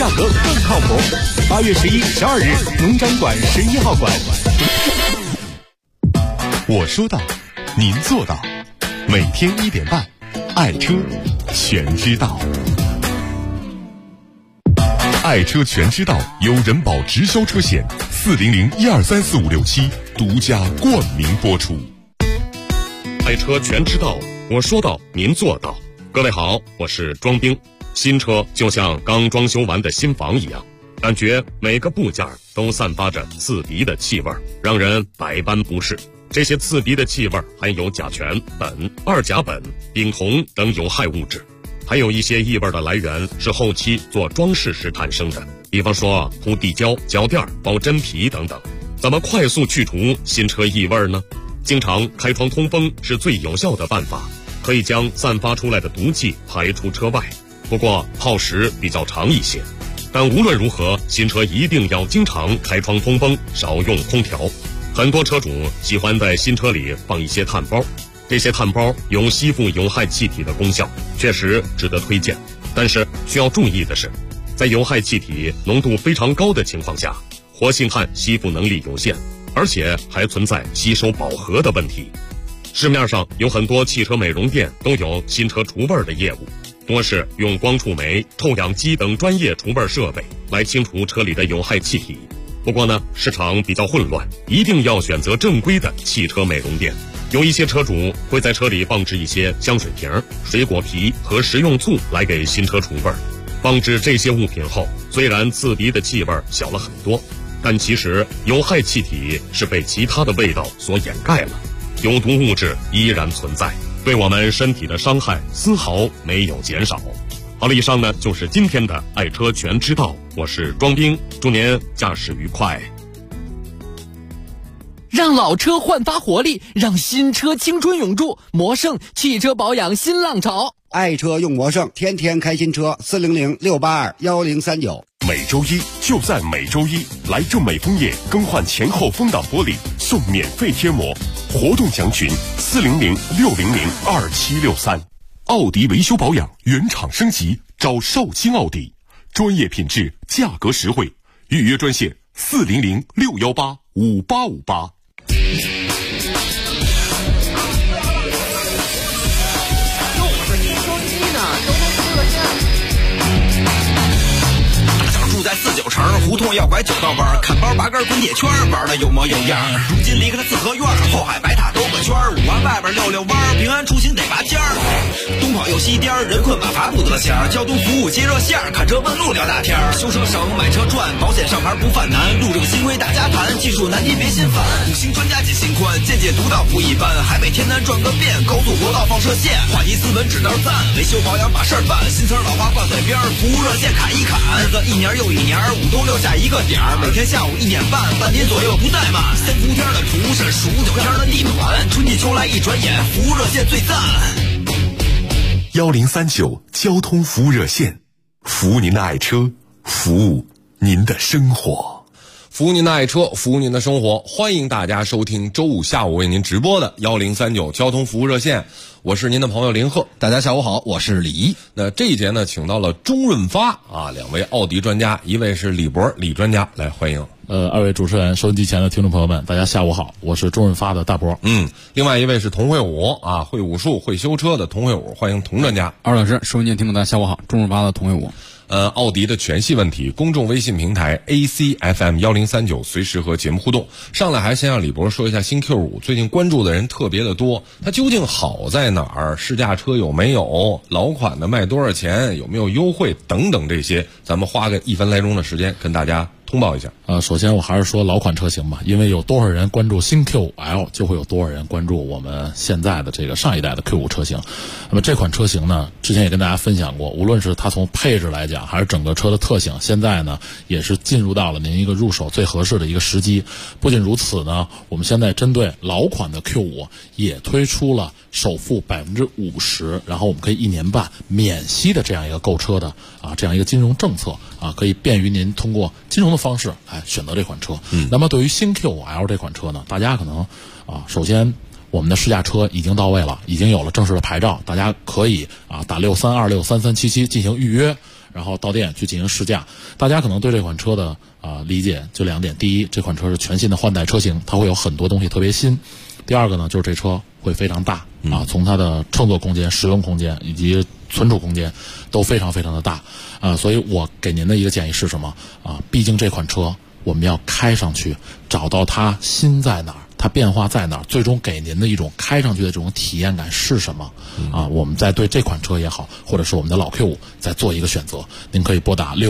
价格更靠谱。8月11、12日，农展馆11号馆。 我说到，您做到，每天1点半，爱车全知道。爱车全知道由人保直销车险400123456独家冠名播出。 爱车全知道，我说到，您做到。各位好，我是庄兵。新车就像刚装修完的新房一样，感觉每个部件都散发着刺鼻的气味，让人百般不适。这些刺鼻的气味含有甲醛、苯、二甲苯、丙酮等有害物质，还有一些异味的来源是后期做装饰时产生的，比方说铺地胶、脚垫、包真皮等等。怎么快速去除新车异味呢？经常开窗通风是最有效的办法，可以将散发出来的毒气排出车外，不过耗时比较长一些。但无论如何，新车一定要经常开窗通风，少用空调。很多车主喜欢在新车里放一些碳包，这些碳包有吸附有害气体的功效，确实值得推荐。但是需要注意的是，在有害气体浓度非常高的情况下，活性炭吸附能力有限，而且还存在吸收饱和的问题。市面上有很多汽车美容店都有新车除味的业务，多是用光触媒、臭氧机等专业除味设备来清除车里的有害气体。不过呢，市场比较混乱，一定要选择正规的汽车美容店。有一些车主会在车里放置一些香水瓶、水果皮和食用醋来给新车除味。放置这些物品后，虽然刺鼻的气味小了很多，但其实有害气体是被其他的味道所掩盖了，有毒物质依然存在，对我们身体的伤害丝毫没有减少。好了，以上呢就是今天的爱车全知道，我是庄兵，祝您驾驶愉快。 让老车焕发活力，让新车青春永驻。魔胜汽车保养新浪潮， 爱车用魔胜，天天开新车。400-682-1039。 每周一就在每周一，来正美枫叶更换前后风挡玻璃送免费贴膜，活动详询400-600-2763。奥迪维修保养原厂升级，找绍兴奥迪，专业品质，价格实惠，预约专线400-618-5858。 在49城胡同要拐9道弯，看包拔根滚铁圈，玩的有模有样。如今离开了四合院，后海白塔兜个圈，5环外边溜弯，平安出行得拔尖儿。东跑右西颠，人困马乏不得闲。交通服务接热线，看车问路聊大天。修车省，买车赚，保险上牌不犯难。路这个新规大家谈，技术难题别心烦。5星专家解心宽，见解独到不一般。海北天南转个遍，高速国道放射线。话题斯文指道赞，维修保养把事儿办。新词老话挂嘴边，服务热线砍一砍。日子一年又一年，5都留下一个点儿，每天下午1点半，半年左右不怠慢。3伏天的出是数9天的地暖，春季秋来一转眼，服务热线最赞。 1039交通服务热线，服务您的爱车，服务您的生活。 服务您的爱车，服务您的生活。欢迎大家收听周5下午为您直播的1039交通服务热线，我是您的朋友林鹤。 大家下午好，我是李一。 那这一节呢，请到了钟润发啊，2位奥迪专家，一位是李博李专家，来欢迎。 二位主持人，收音机前的听众朋友们，大家下午好，我是钟润发的大博。 另外一位是童会武啊，会武术会修车的童会武，欢迎童专家。 二老师，收音机听众大家下午好，钟润发的童会武。 奥迪的全系问题公众微信平台 ACFM1039，随时和节目互动。上来还先让李博说一下新 Q5，最近关注的人特别的多，它究竟好在哪儿？试驾车有没有？老款的卖多少钱？有没有优惠？等等这些，咱们花个1分来钟的时间跟大家通报一下。 首先我还是说老款车型吧，因为有多少人关注新 Q5L， 就会有多少人关注我们现在的这个上一代的 Q5 车型。那么这款车型呢，之前也跟大家分享过，无论是它从配置来讲，还是整个车的特性，现在呢也是进入到了您一个入手最合适的一个时机。不仅如此呢，我们现在针对老款的 Q5 也推出了首付50%，然后我们可以1年半免息的这样一个购车的这样一个金融政策可以便于您通过金融的方式选择这款车。那么对于新 Q5L 这款车呢，大家可能首先我们的试驾车已经到位了，已经有了正式的牌照，大家可以打632633377进行预约。 然后到店去进行试驾。大家可能对这款车的理解就2点：第一，这款车是全新的换代车型，它会有很多东西特别新；第二个呢，就是这车会非常大从它的乘坐空间、使用空间以及存储空间都非常非常的大所以我给您的一个建议是什么毕竟这款车我们要开上去，找到它新在哪儿，它变化在哪儿，最终给您的一种开上去的这种体验感是什么我们再对这款车也好，或者是我们的老 Q5再做一个选择。您可以拨打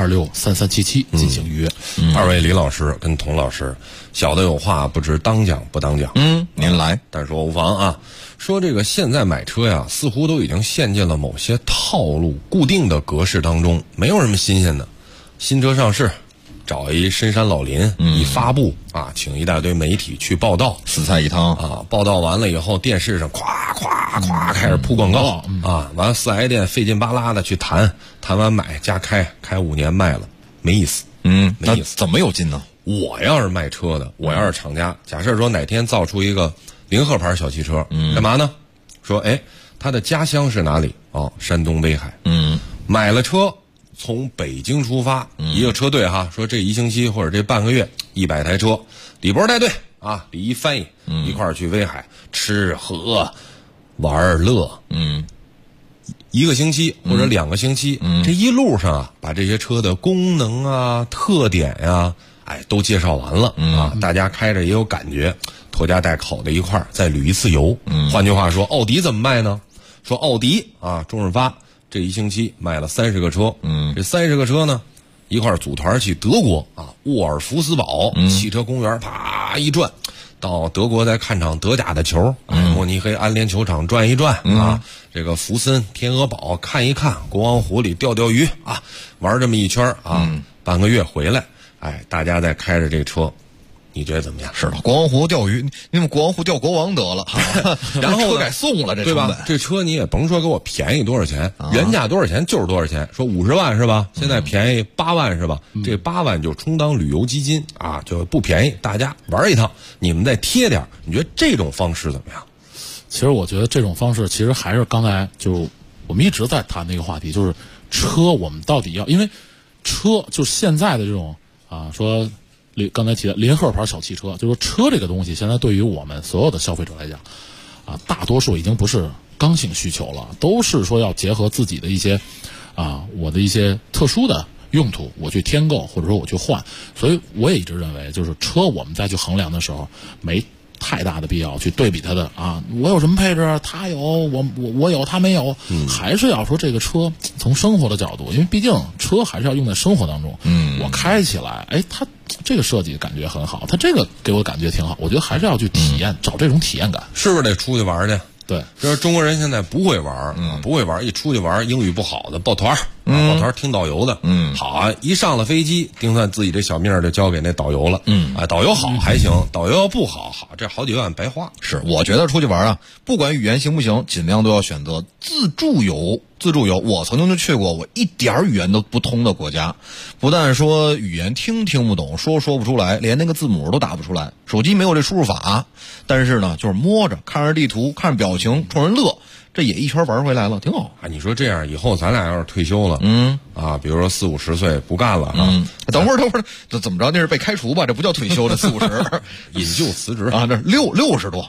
63263377进行预约。 二位李老师跟童老师，小的有话不知当讲不当讲。 您来， 但说无妨啊。说这个现在买车呀，似乎都已经陷进了某些套路、固定的格式当中，没有什么新鲜的。新车上市，找一深山老林一发布请一大堆媒体去报道， 四菜一汤报道完了以后，电视上咵咵咵开始铺广告完了4S店费劲巴拉的去谈完买加开5年卖了，没意思。没意思。 怎么有劲呢？ 我要是卖车的，我要是厂家，假设说哪天造出一个零号牌小汽车，干嘛呢？说他的家乡是哪里？山东威海。买了车从北京出发，一个车队说这1星期或者这半个月100台车，李博带队李一翻译一块儿去威海吃喝玩乐。1个星期或者2个星期，这一路上把这些车的功能特点都介绍完了大家开着也有感觉，拖家带口的一块儿再旅一次游。换句话说，奥迪怎么卖呢？说奥迪周润发这1星期卖了30个车，这30个车呢，一块儿组团去德国沃尔夫斯堡汽车公园，啪一转，到德国再看场德甲的球，慕尼黑安联球场转一转这个福森天鹅堡看一看，国王湖里钓鱼玩这么一圈半个月回来，大家再开着这车，你觉得怎么样？ 是的，国王湖钓鱼，你们国王湖钓国王得了然后车改送了，这对吧？这车你也甭说给我便宜多少钱，原价多少钱就是多少钱。说50万是吧？现在便宜8万是吧？这8万就充当旅游基金就不便宜，大家玩一趟，你们再贴点。你觉得这种方式怎么样？ 其实我觉得这种方式其实还是刚才就我们一直在谈那个话题，就是车我们到底要，因为车就现在的这种说刚才提的零号牌小汽车，就是说车这个东西现在对于我们所有的消费者来讲大多数已经不是刚性需求了，都是说要结合自己的一些我的一些特殊的用途，我去添购或者说我去换。所以我也一直认为，就是车我们再去衡量的时候，没太大的必要去对比它的我有什么配置，他有我有他没有，还是要说这个车从生活的角度，因为毕竟车还是要用在生活当中。我开起来，它这个设计感觉很好，它这个给我感觉挺好，我觉得还是要去体验，找这种体验感， 是不是得出去玩去？ 对， 就是中国人现在不会玩，不会玩，一出去玩英语不好的抱团抱团听导游的，好一上了飞机，丁算自己这小命就交给那导游了，导游好还行，导游要不好，这好几万白花。 是，我觉得出去玩不管语言行不行，尽量都要选择自助游。我曾经就去过我一点语言都不通的国家，不但说语言听不懂，说不出来，连那个字母都打不出来，手机没有这输入法，但是呢就是摸着看着地图，看着表情，冲人乐，这也一圈玩回来了，挺好你说这样以后咱俩要是退休了比如说40、50岁不干了等会儿这怎么着？那是被开除吧？这不叫退休，这40、50 引咎辞职这60多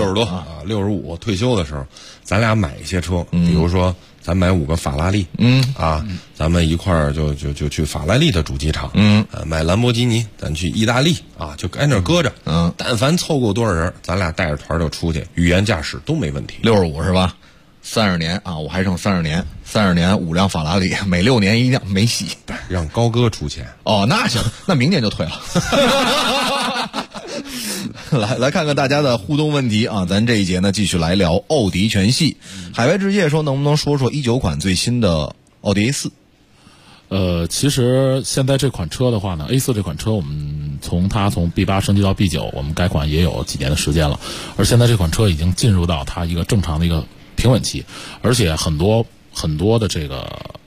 65退休的时候，咱俩买一些车，比如说咱买5个法拉利，咱们一块儿就去法拉利的主机厂，买兰博基尼，咱去意大利就挨那搁着，但凡凑够多少人，咱俩带着团就出去，语言驾驶都没问题。 65是吧？30年我还剩30年5辆法拉利，每6年1辆没洗， 让高哥出钱。 那行，那明年就退了。来看看大家的互动问题咱这一节呢继续来聊奥迪全系。海外置业说能不能说19款最新的奥迪 A4？ 其实现在这款车的话呢 ，A4 这款车我们从 B8 升级到 B9， 我们改款也有几年的时间了，而现在这款车已经进入到它一个正常的一个平稳期，而且很多的这个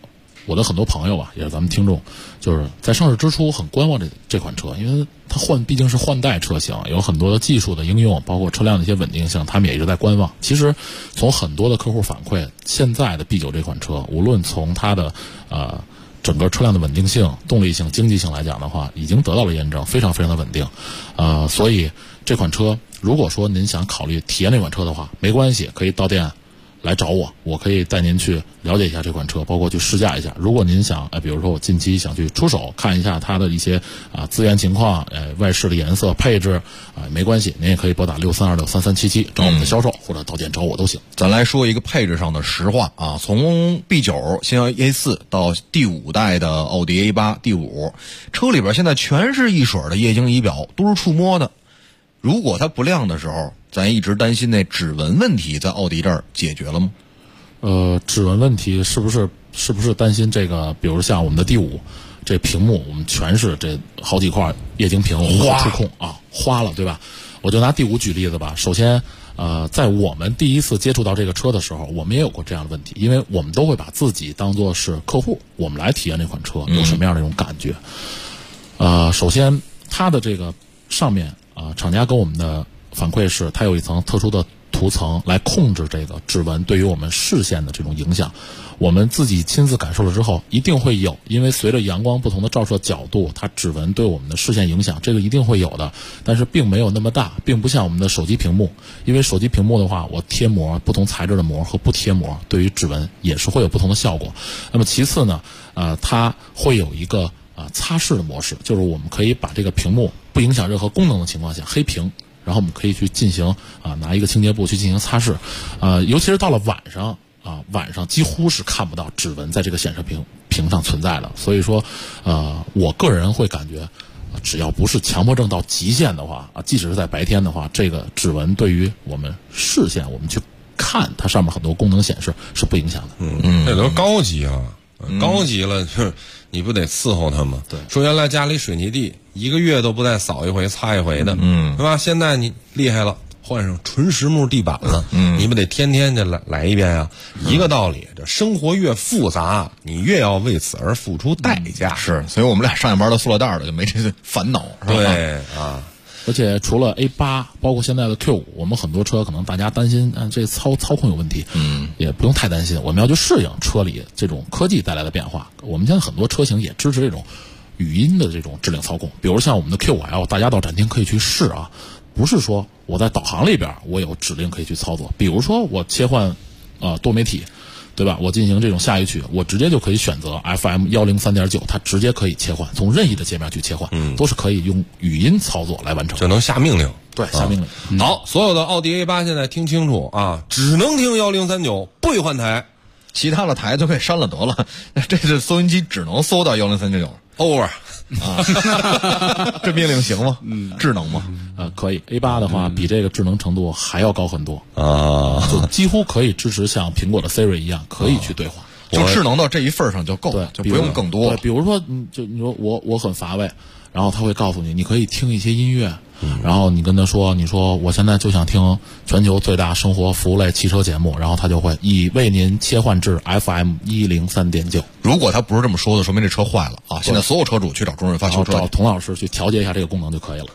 我的很多朋友吧，也是咱们听众，就是在上市之初很观望这款车，因为它毕竟是换代车型，有很多的技术的应用，包括车辆的一些稳定性，他们也一直在观望。其实从很多的客户反馈，现在的 B9 这款车，无论从它的整个车辆的稳定性、动力性、经济性来讲的话，已经得到了验证，非常非常的稳定。所以这款车，如果说您想考虑体验这款车的话，没关系，可以到店来找我，我可以带您去了解一下这款车，包括去试驾一下。如果您想，比如说我近期想去出手看一下它的一些资源情况，外饰的颜色、配置，没关系，您也可以拨打63263377找我们的销售，或者到店找我都行。 咱来说一个配置上的实话啊，从 B9 新奥 A4 到第5代的奥迪 A8 第5，车里边现在全是一水的液晶仪表，都是触摸的。如果它不亮的时候，咱一直担心那指纹问题在奥迪这儿解决了吗？ 指纹问题是不是担心这个？比如像我们的第5，这屏幕我们全是这好几块液晶屏，我们可触控啊，花了，对吧？我就拿第5举例子吧。首先，在我们第一次接触到这个车的时候，我们也有过这样的问题，因为我们都会把自己当作是客户，我们来体验这款车有什么样的一种感觉。首先它的这个上面厂家跟我们的反馈是，它有一层特殊的涂层来控制这个指纹对于我们视线的这种影响。我们自己亲自感受了之后，一定会有，因为随着阳光不同的照射角度，它指纹对我们的视线影响，这个一定会有的，但是并没有那么大，并不像我们的手机屏幕，因为手机屏幕的话，我贴膜，不同材质的膜和不贴膜，对于指纹也是会有不同的效果。那么其次呢，它会有一个擦拭的模式，就是我们可以把这个屏幕不影响任何功能的情况下黑屏，然后我们可以去进行拿一个清洁布去进行擦拭，尤其是到了晚上几乎是看不到指纹在这个显示屏上存在的。所以说，我个人会感觉，只要不是强迫症到极限的话，即使是在白天的话，这个指纹对于我们视线，我们去看它上面很多功能显示是不影响的。 这都高级了。高级了，你不得伺候他吗？ 对， 说原来家里水泥地1个月都不带扫一回、擦一回的，对吧？现在你厉害了，换上纯实木地板了，你不得天天的来一遍啊？一个道理，这生活越复杂，你越要为此而付出代价。 是，所以我们俩上下班都塑料袋了，就没这个烦恼，是吧？ 对啊。 而且除了 A8， 包括现在的 Q5， 我们很多车可能大家担心这操控有问题，也不用太担心。我们要去适应车里这种科技带来的变化。我们现在很多车型也支持这种语音的这种指令操控，比如像我们的 Q5L， 大家到展厅可以去试啊。不是说我在导航里边我有指令可以去操作，比如说我切换多媒体。对吧？我进行这种下一曲，我直接就可以选择 FM 103.9，它直接可以切换，从任意的界面去切换，都是可以用语音操作来完成， 就能下命令。 对，下命令。 好，所有的奥迪 A8 现在听清楚啊，只能听1039，不许换台， 其他的台就给删了得了。这是收音机只能搜到103.9。 over 这命令行吗？智能吗？ 可以。A8 的话比这个智能程度还要高很多就几乎可以支持像苹果的 Siri 一样，可以去对话。 就智能到这一份上就够了，就不用更多。 对，比如说，你说我很乏味，然后他会告诉你可以听一些音乐。然后你跟他说，你说我现在就想听全球最大生活服务类汽车节目，然后他就会已为您切换至 FM 103.9。 如果他不是这么说的，说明这车坏了啊！现在所有车主去找中润发修车， 找童老师去调节一下这个功能就可以了。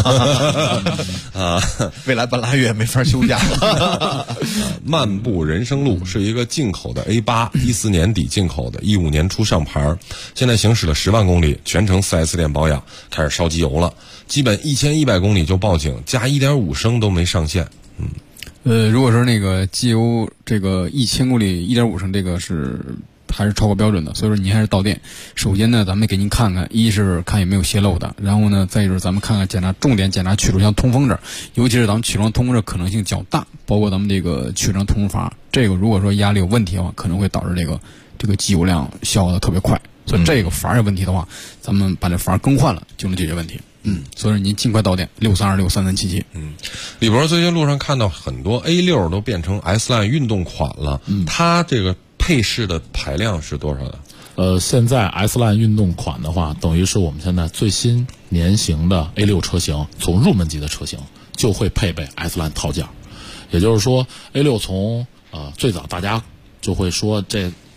未来半拉月没法休假了。 漫步人生路是一个进口的 A8，14年底进口的，15年初上牌，现在行驶了10万公里，全程4S店保养，开始烧机油了。基本1100公里就报警，加1.5升都没上线。 如果说那个机油这个1000公里1.5升，这个是还是超过标准的，所以说您还是到店。首先呢，咱们给您看看，一是看有没有泄漏的，然后呢，再就是咱们看看重点检查曲轴，像通风这儿，尤其是咱们曲轴通风这可能性较大，包括咱们这个曲轴通风阀，这个如果说压力有问题的话，可能会导致这个机油量消耗的特别快。所以这个阀有问题的话，咱们把这阀更换了就能解决问题。所以说您尽快到店，63263377。 李博最近路上看到很多 A6 都变成 S Line 运动款了，它这个配饰的排量是多少的？ 现在 S Line 运动款的话，等于是我们现在最新年型的 A6 车型，从入门级的车型就会配备 S Line 套件，也就是说 A6 从最早大家就会说这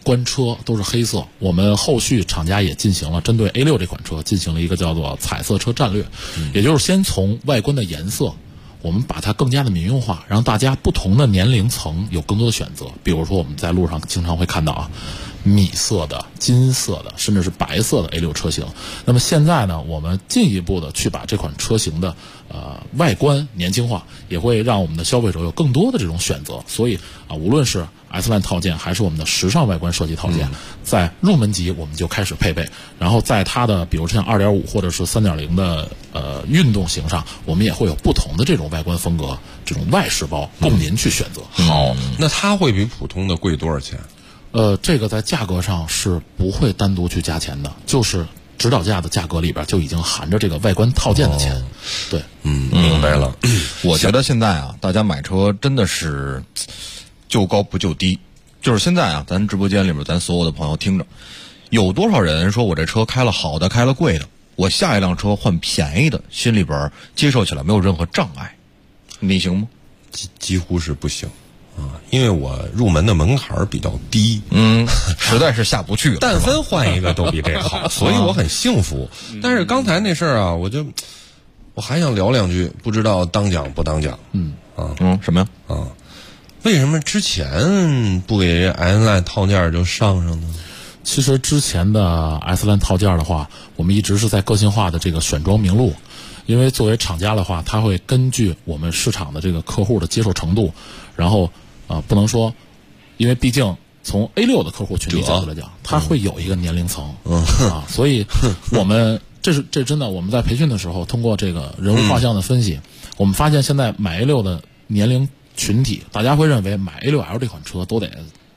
官车都是黑色。我们后续厂家也进行了针对 A6 这款车进行了一个叫做彩色车战略，也就是先从外观的颜色，我们把它更加的民用化，让大家不同的年龄层有更多的选择。比如说我们在路上经常会看到啊，米色的、金色的，甚至是白色的 A6 车型。那么现在呢，我们进一步的去把这款车型的外观年轻化，也会让我们的消费者有更多的这种选择。所以啊，无论是 S-Line 套件还是我们的时尚外观设计套件，在入门级我们就开始配备，然后在它的比如像 2.5 或者是 3.0 的运动型上，我们也会有不同的这种外观风格，这种外饰包供您去选择。 好，那它会比普通的贵多少钱？ 这个在价格上是不会单独去加钱的，就是指导价的价格里边就已经含着这个外观套件的钱。对， 明白了。 我觉得现在啊，大家买车真的是就高不就低。就是现在啊，咱直播间里面咱所有的朋友听着，有多少人说我这车开了好的，开了贵的，我下一辆车换便宜的，心里边接受起来没有任何障碍，你行吗？ 几乎是不行。因为我入门的门槛比较低， 实在是下不去了。 但凡换一个都比这好，所以我很幸福。但是刚才那事儿啊，我还想聊两句，不知道当讲不当讲。 什么呀？ 为什么之前不给 S-Line 套件就上呢？ 其实之前的 S-Line 套件的话，我们一直是在个性化的这个选装名录。因为作为厂家的话，它会根据我们市场的这个客户的接受程度，然后不能说，因为毕竟从 A6 的客户群体角度来讲，它会有一个年龄层所以我们这真的我们在培训的时候，通过这个人物画像的分析，我们发现现在买 A6 的年龄群体，大家会认为买 A6L 这款车都得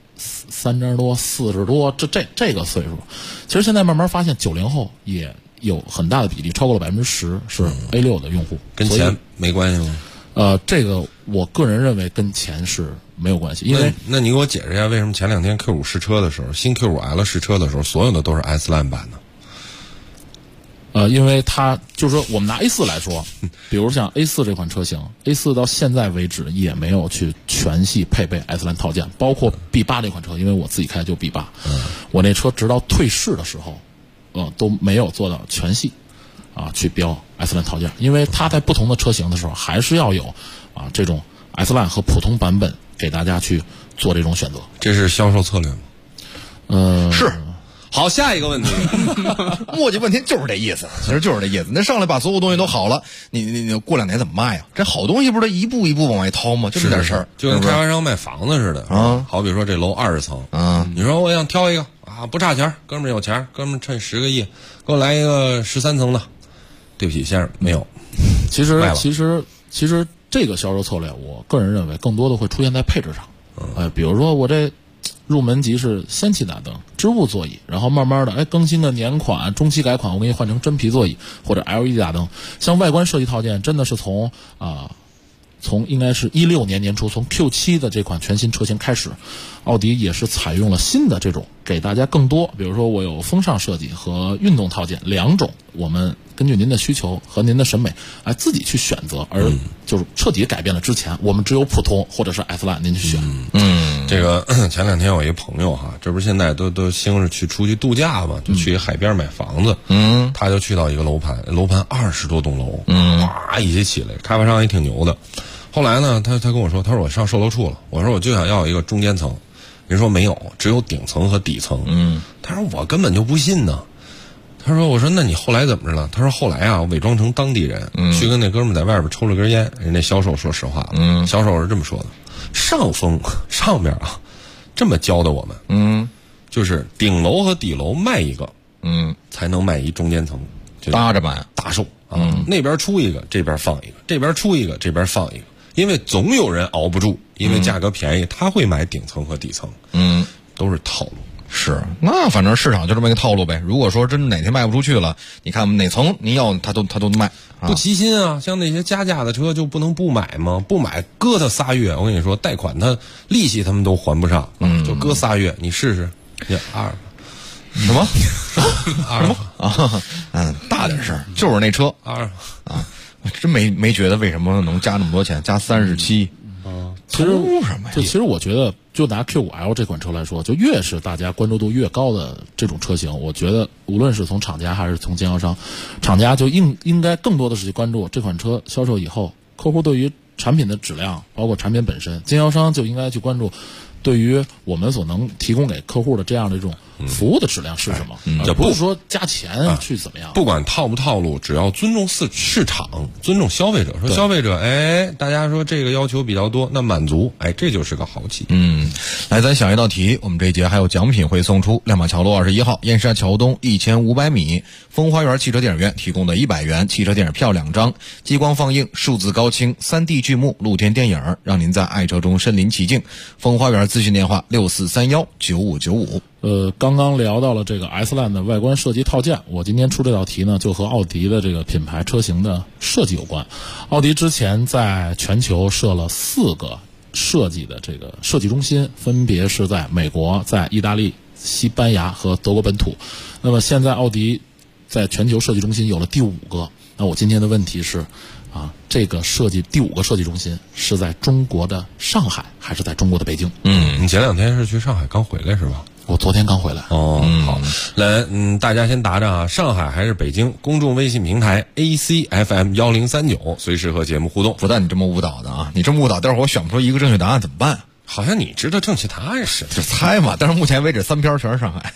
30多、40多，这个岁数。其实现在慢慢发现，90后也有很大的比例，超过了10%是 A6 的用户。 跟钱没关系吗？ 这个我个人认为跟钱是没有关系，因为那你给我解释一下，为什么前2天 Q5 试车的时候，新 Q5L 试车的时候，所有的都是 S-Line 版的？ 因为它就是说，我们拿 A4 来说，比如像 A4 这款车型 ，A4 到现在为止也没有去全系配备 S-Line 套件，包括 B8 这款车，因为我自己开就 B8，我那车直到退市的时候，都没有做到全系去标 S-Line 套件，因为它在不同的车型的时候，还是要有这种 S-Line 和普通版本给大家去做这种选择。 这是销售策略吗？ 是。 好，下一个问题， 磨叽半天就是这意思，其实就是这意思。那上来把所有东西都好了，你过2年怎么卖呀？这好东西不是一步一步往外掏吗？就这点事儿， 就跟开发商卖房子似的好比说这楼20层你说我想挑一个不差钱，哥们儿有钱，哥们儿趁10个亿给我来一个13层的。对不起，先生，没有。 其实这个销售策略，我个人认为更多的会出现在配置上。比如说我这入门级是氙气大灯、织物座椅，然后慢慢的更新的年款、中期改款，我给你换成真皮座椅或者 LED 大灯。像外观设计套件，真的是从应该是16年年初，从 Q7 的这款全新车型开始，奥迪也是采用了新的这种给大家更多，比如说我有风尚设计和运动套件2种，我们根据您的需求和您的审美自己去选择，而就是彻底改变了之前我们只有普通或者是 S-Line 您去选。 这个前2天我一朋友这不是现在都兴是出去度假嘛，就去海边买房子，他就去到一个楼盘20多栋楼，一起起来，开发商也挺牛的。后来呢，他跟我说，他说我上售楼处了，我说我就想要一个中间层，人说没有，只有顶层和底层。他说我根本就不信呢。他说我说那你后来怎么着了？他说后来我伪装成当地人，去跟那哥们在外边抽了根烟，人家销售说实话，销售是这么说的，上面这么教的我们，就是顶楼和底楼卖一个，才能卖一中间层， 搭着买大售那边出一个，这边放一个，这边出一个，这边放一个，因为总有人熬不住，因为价格便宜，他会买顶层和底层，都是套路。 是，那反正市场就这么一个套路呗。如果说真哪天卖不出去了，你看哪层您要他都卖， 不齐心啊。像那些加价的车就不能不买吗？不买搁他3月，我跟你说，贷款他利息他们都还不上，就搁3月，你试试。什么大点事儿，就是那车我真没觉得为什么能加那么多钱，加37。 其实我觉得，就拿 Q5L 这款车来说，就越是大家关注度越高的这种车型，我觉得无论是从厂家还是从经销商，厂家就应该更多的是去关注这款车销售以后，客户对于产品的质量，包括产品本身，经销商就应该去关注对于我们所能提供给客户的这样的一种服务的质量是什么，而不是说加钱去怎么样。 不管套不套路，只要尊重市场，尊重消费者。说消费者，大家说这个要求比较多，那满足，这就是个好企业。 来，咱想一道题，我们这一节还有奖品会送出。亮马桥路21号，燕莎桥东1500米，风花园汽车电影院提供的100元汽车电影票2张，激光放映、数字高清、3D 剧目、露天电影，让您在爱车中身临其境。风花园咨询电话6431959595。 刚刚聊到了这个 S-Line 的外观设计套件，我今天出这道题呢，就和奥迪的这个品牌车型的设计有关。奥迪之前在全球设了4个设计的这个设计中心，分别是在美国、在意大利、西班牙和德国本土。那么现在奥迪在全球设计中心有了第5个。那我今天的问题是，这个第5个设计中心是在中国的上海还是在中国的北京？ 你前2天是去上海刚回来是吧？ 我昨天刚回来。 好，来，大家先答着啊，上海还是北京？公众微信平台 ACFM1039，随时和节目互动。 不但你这么误导的啊，你这么误导，待会儿我选不出一个正确答案怎么办？ 好像你知道正确答案是？ 就猜嘛，但是目前为止3篇全是上海。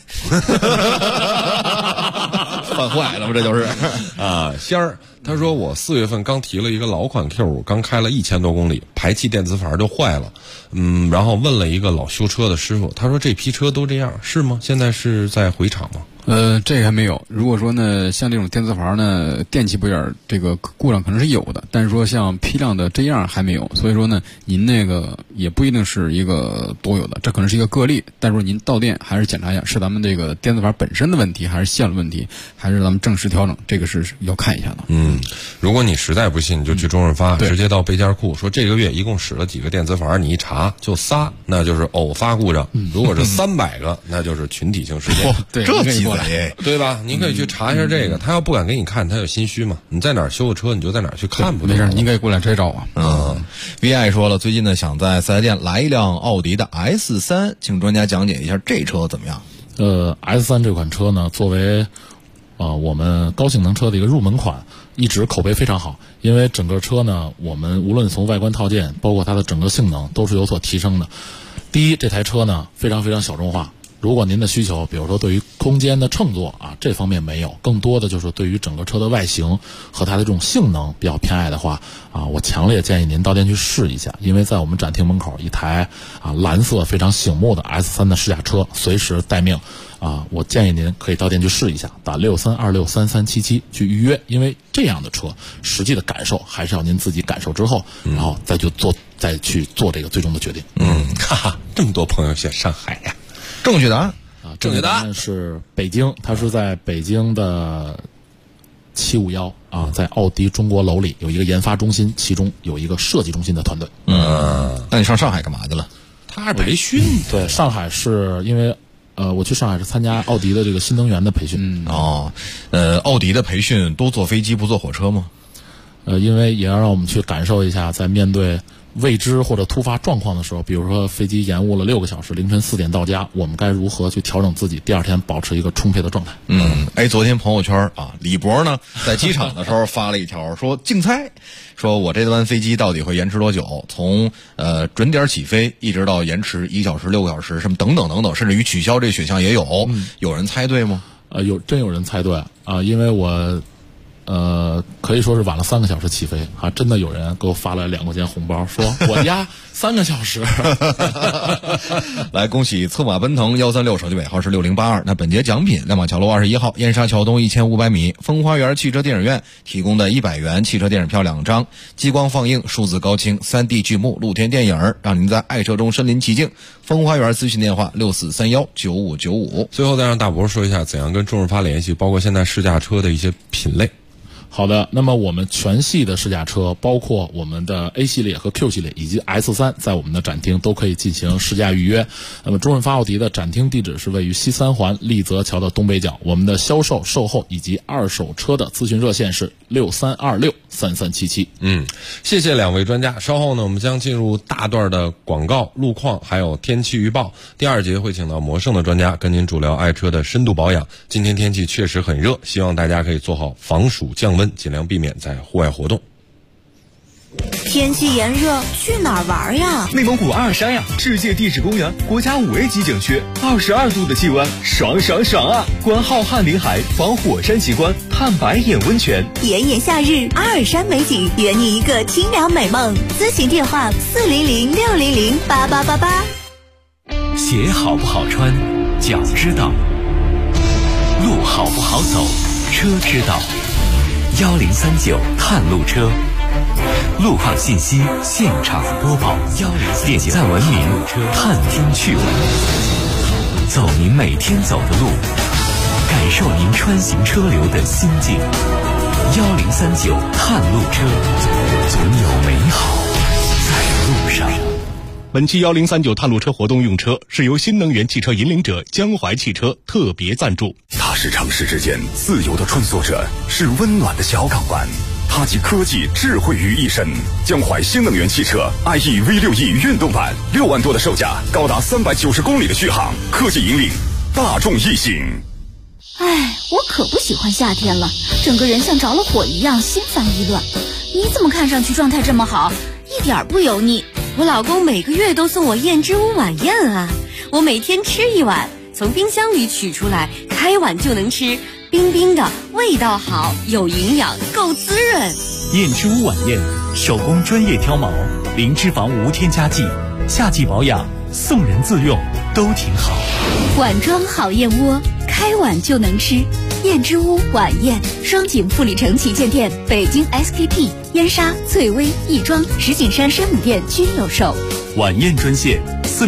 犯坏了吗？这就是仙儿他说我4月份刚提了一个老款 Q5，刚开了1000多公里，排气电磁阀就坏了。然后问了一个老修车的师傅，他说这批车都这样，是吗？现在是在回厂吗？ 这个还没有。如果说呢，像这种电磁阀呢，电气部件这个故障可能是有的，但是说像批量的这样还没有。所以说呢，您那个也不一定是一个独有的，这可能是一个个例。但是说您到店还是检查一下，是咱们这个电磁阀本身的问题，还是线路问题，还是咱们正时调整，这个是要看一下的。 如果你实在不信，你就去中润发，直接到备件库说这个月一共使了几个电磁阀，你一查就仨，那就是偶发故障。如果是300个，那就是群体性事件。 对， 这鸡贼。 对吧？您可以去查一下这个。他要不敢给你看，他有心虚嘛。你在哪儿修个车，你就在哪儿去看不？ 没事，您可以过来直接找我。 VI 说了，最近呢想在4S店来一辆奥迪的 S3，请专家讲解一下这车怎么样 ？S3 这款车呢，作为我们高性能车的一个入门款，一直口碑非常好。因为整个车呢，我们无论从外观套件，包括它的整个性能，都是有所提升的。第一，这台车呢非常非常小众化。如果您的需求，比如说对于空间的乘坐这方面没有，更多的就是对于整个车的外形和它的这种性能比较偏爱的话我强烈建议您到店去试一下。因为在我们展厅门口一台蓝色非常醒目的 S3 的试驾车随时待命我建议您可以到店去试一下，打63263377去预约。因为这样的车实际的感受还是要您自己感受之后，然后再去做这个最终的决定。 这么多朋友选上海呀。 正确答案正确答案是北京，它是在北京的751在奥迪中国楼里有一个研发中心，其中有一个设计中心的团队。 那你上上海干嘛去了？ 他是培训。 对，上海是因为我去上海是参加奥迪的这个新能源的培训。 奥迪的培训都坐飞机不坐火车吗？ 因为也要让我们去感受一下，在面对未知或者突发状况的时候，比如说飞机延误了6个小时，凌晨4点到家，我们该如何去调整自己，第2天保持一个充沛的状态？ 昨天朋友圈李博呢在机场的时候发了一条说竞猜，说我这班飞机到底会延迟多久？从准点起飞一直到延迟1小时、6个小时，什么等等等等，甚至于取消这选项也有。有人猜对吗？ 真有人猜对因为我可以说是晚了3个小时起飞真的有人给我发了2块钱红包，说我压3个小时。 来，恭喜策马奔腾136，手机尾号是6082。那本节奖品，亮马桥路21号，燕莎桥东1500米，风花园汽车电影院提供的100元汽车电影票2张，激光放映、数字高清、3D 剧目、露天电影，让您在爱车中身临其境。风花园咨询电话64319595。 最后再让大博说一下怎样跟中润发联系，包括现在试驾车的一些品类。 好的，那么我们全系的试驾车，包括我们的 A 系列和 Q 系列以及 S3，在我们的展厅都可以进行试驾预约。那么中润发奥迪的展厅地址是位于西三环立泽桥的东北角，我们的销售、售后以及二手车的咨询热线是63263377。 谢谢两位专家。稍后呢，我们将进入大段的广告、路况还有天气预报。第二节会请到魔胜的专家跟您主聊爱车的深度保养。今天天气确实很热，希望大家可以做好防暑降温，尽量避免在户外活动。 天气炎热，去哪儿玩呀？ 内蒙古阿尔山呀，世界地质公园，国家5A 级景区，22度的气温，爽爽爽啊！观浩瀚林海，访火山奇观，探白眼温泉。 炎炎夏日，阿尔山美景，圆你一个清凉美梦。咨询电话400-600-8888。 鞋好不好穿，脚知道；路好不好走，车知道。1039探路车，路况信息现场播报，点赞文明，探听趣闻，走您每天走的路，感受您穿行车流的心境。1039探路车，总有美好在路上。 本期1039探路车活动用车是由新能源汽车引领者江淮汽车特别赞助。 它是城市之间自由的穿梭者，是温暖的小港湾。它集科技智慧于一身。江淮新能源汽车 IE V6E 运动版，6万多的售价，高达390公里的续航，科技引领大众一心。 哎，我可不喜欢夏天了，整个人像着了火一样，心烦意乱。你怎么看上去状态这么好，一点不油腻？ 我老公每个月都送我燕之屋晚宴啊，我每天吃一碗，从冰箱里取出来，开碗就能吃，冰冰的，味道好，有营养，够滋润。 燕之屋晚宴，手工专业挑毛，零脂肪无添加剂，夏季保养，送人自用，都挺好。 碗装好燕窝，开碗就能吃。燕之屋晚宴，双井富里城旗舰店、北京 SKP、燕莎、翠微、亦庄、石景山山姆店均有售。 晚宴专线